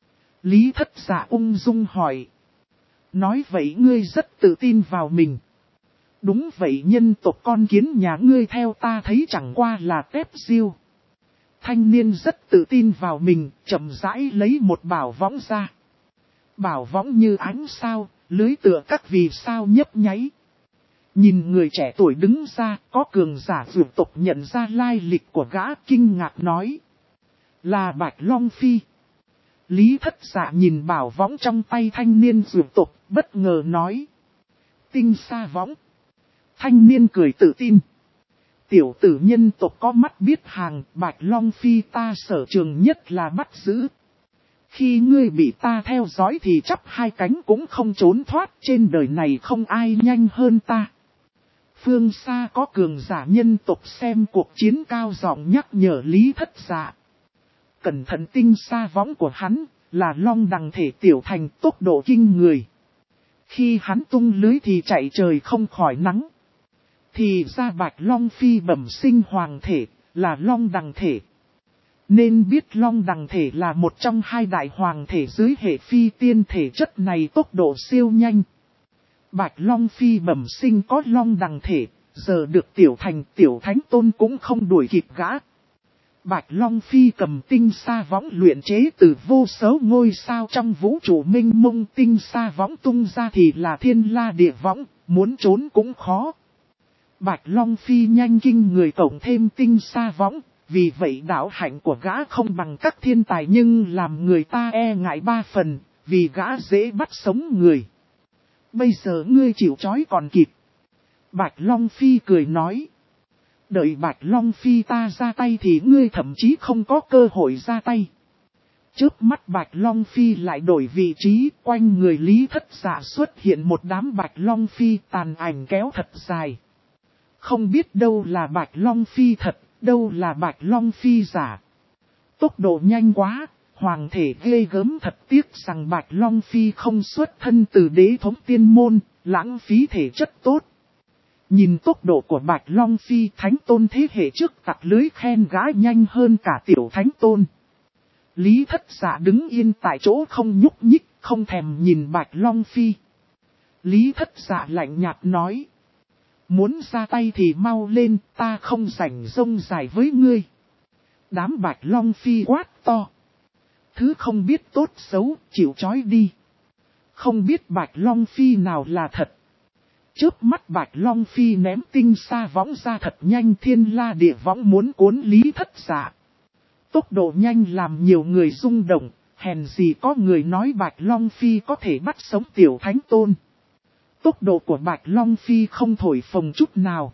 Lý Thất Dạ ung dung hỏi. Nói vậy ngươi rất tự tin vào mình. Đúng vậy, nhân tộc con kiến nhà ngươi theo ta thấy chẳng qua là tép diêu. Thanh niên rất tự tin vào mình, chậm rãi lấy một bảo võng ra. Bảo võng như ánh sao, lưới tựa các vì sao nhấp nháy. Nhìn người trẻ tuổi đứng ra, có cường giả Dược tộc nhận ra lai lịch của gã, kinh ngạc nói. Là Bạch Long Phi. Lý Thất Dạ nhìn bảo võng trong tay thanh niên Dược tộc, bất ngờ nói. Tinh sa võng. Thanh niên cười tự tin. Tiểu tử nhân tộc có mắt biết hàng, Bạch Long Phi ta sở trường nhất là bắt giữ. Khi ngươi bị ta theo dõi thì chắp hai cánh cũng không trốn thoát, trên đời này không ai nhanh hơn ta. Phương xa có cường giả nhân tộc xem cuộc chiến cao giọng nhắc nhở Lý Thất Dạ. Cẩn thận, tinh sa võng của hắn là long đằng thể tiểu thành, tốc độ kinh người. Khi hắn tung lưới thì chạy trời không khỏi nắng. Thì ra Bạch Long Phi bẩm sinh hoàng thể, là long đằng thể. Nên biết long đằng thể là một trong hai đại hoàng thể dưới hệ phi tiên thể, chất này tốc độ siêu nhanh. Bạch Long Phi bẩm sinh có long đằng thể, giờ được tiểu thành tiểu thánh tôn cũng không đuổi kịp gã. Bạch Long Phi cầm tinh sa võng luyện chế từ vô số ngôi sao trong vũ trụ minh mông, tinh sa võng tung ra thì là thiên la địa võng, muốn trốn cũng khó. Bạch Long Phi nhanh kinh người cộng thêm tinh sa võng, vì vậy đạo hạnh của gã không bằng các thiên tài nhưng làm người ta e ngại ba phần, vì gã dễ bắt sống người. Bây giờ ngươi chịu trói còn kịp. Bạch Long Phi cười nói. Đợi Bạch Long Phi ta ra tay thì ngươi thậm chí không có cơ hội ra tay. Trước mắt Bạch Long Phi lại đổi vị trí, quanh người Lý Thất Dạ xuất hiện một đám Bạch Long Phi tàn ảnh kéo thật dài. Không biết đâu là Bạch Long Phi thật, đâu là Bạch Long Phi giả. Tốc độ nhanh quá, hoàng thể ghê gớm thật, tiếc rằng Bạch Long Phi không xuất thân từ đế thống tiên môn, lãng phí thể chất tốt. Nhìn tốc độ của Bạch Long Phi, thánh tôn thế hệ trước tặc lưới khen gã nhanh hơn cả tiểu thánh tôn. Lý Thất Dạ đứng yên tại chỗ không nhúc nhích, không thèm nhìn Bạch Long Phi. Lý Thất Dạ lạnh nhạt nói. Muốn ra tay thì mau lên, ta không rảnh rông dài với ngươi. Đám Bạch Long Phi quát to. Thứ không biết tốt xấu, chịu trói đi. Không biết Bạch Long Phi nào là thật. Chớp mắt Bạch Long Phi ném tinh sa võng ra thật nhanh, thiên la địa võng muốn cuốn Lý Thất Dạ. Tốc độ nhanh làm nhiều người rung động, hèn gì có người nói Bạch Long Phi có thể bắt sống tiểu thánh tôn. Tốc độ của Bạch Long Phi không thổi phồng chút nào.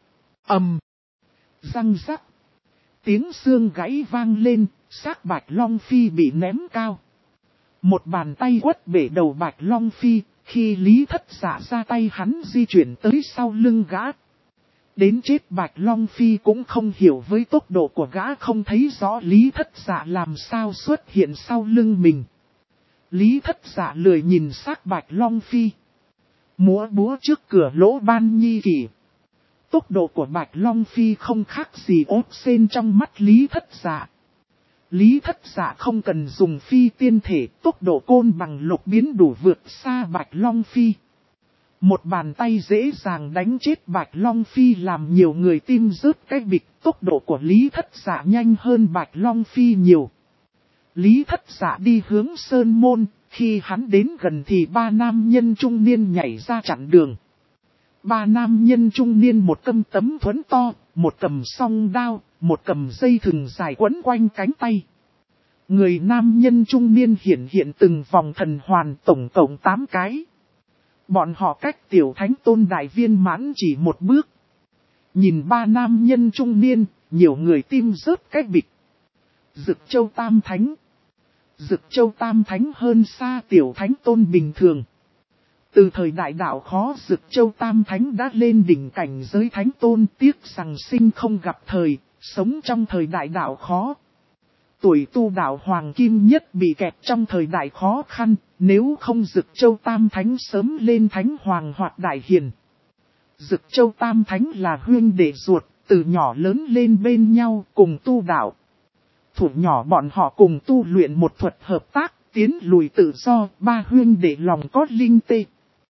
Răng rắc. Tiếng xương gãy vang lên, xác Bạch Long Phi bị ném cao. Một bàn tay quất bể đầu Bạch Long Phi, khi Lý Thất Dạ ra tay hắn di chuyển tới sau lưng gã. Đến chết Bạch Long Phi cũng không hiểu với tốc độ của gã không thấy rõ Lý Thất Dạ làm sao xuất hiện sau lưng mình. Lý Thất Dạ lười nhìn xác Bạch Long Phi. Múa búa trước cửa lỗ ban nhi kỷ. Tốc độ của Bạch Long Phi không khác gì ốp sên trong mắt Lý Thất Dạ. Lý Thất Dạ không cần dùng phi tiên thể, tốc độ côn bằng lục biến đủ vượt xa Bạch Long Phi. Một bàn tay dễ dàng đánh chết Bạch Long Phi làm nhiều người tim rớt cái bịch. Tốc độ của Lý Thất Dạ nhanh hơn Bạch Long Phi nhiều. Lý Thất Dạ đi hướng Sơn Môn, khi hắn đến gần thì ba nam nhân trung niên nhảy ra chặn đường. Ba nam nhân trung niên một cầm tấm thuẫn to, một cầm song đao, một cầm dây thừng dài quấn quanh cánh tay. Người nam nhân trung niên hiện từng vòng thần hoàn tổng cộng 8 cái. Bọn họ cách tiểu thánh tôn đại viên mãn chỉ một bước. Nhìn ba nam nhân trung niên, nhiều người tim rớt cái bịch. Dực Châu Tam Thánh. Dực Châu Tam Thánh hơn xa tiểu thánh tôn bình thường. Từ thời đại đạo khó Dực Châu Tam Thánh đã lên đỉnh cảnh giới thánh tôn, tiếc rằng sinh không gặp thời, sống trong thời đại đạo khó. Tuổi tu đạo Hoàng Kim Nhất bị kẹt trong thời đại khó khăn, nếu không Dực Châu Tam Thánh sớm lên Thánh Hoàng hoặc Đại Hiền. Dực Châu Tam Thánh là huynh đệ ruột, từ nhỏ lớn lên bên nhau cùng tu đạo. Thủ nhỏ bọn họ cùng tu luyện một thuật hợp tác, tiến lùi tự do, ba huynh đệ lòng có linh tê.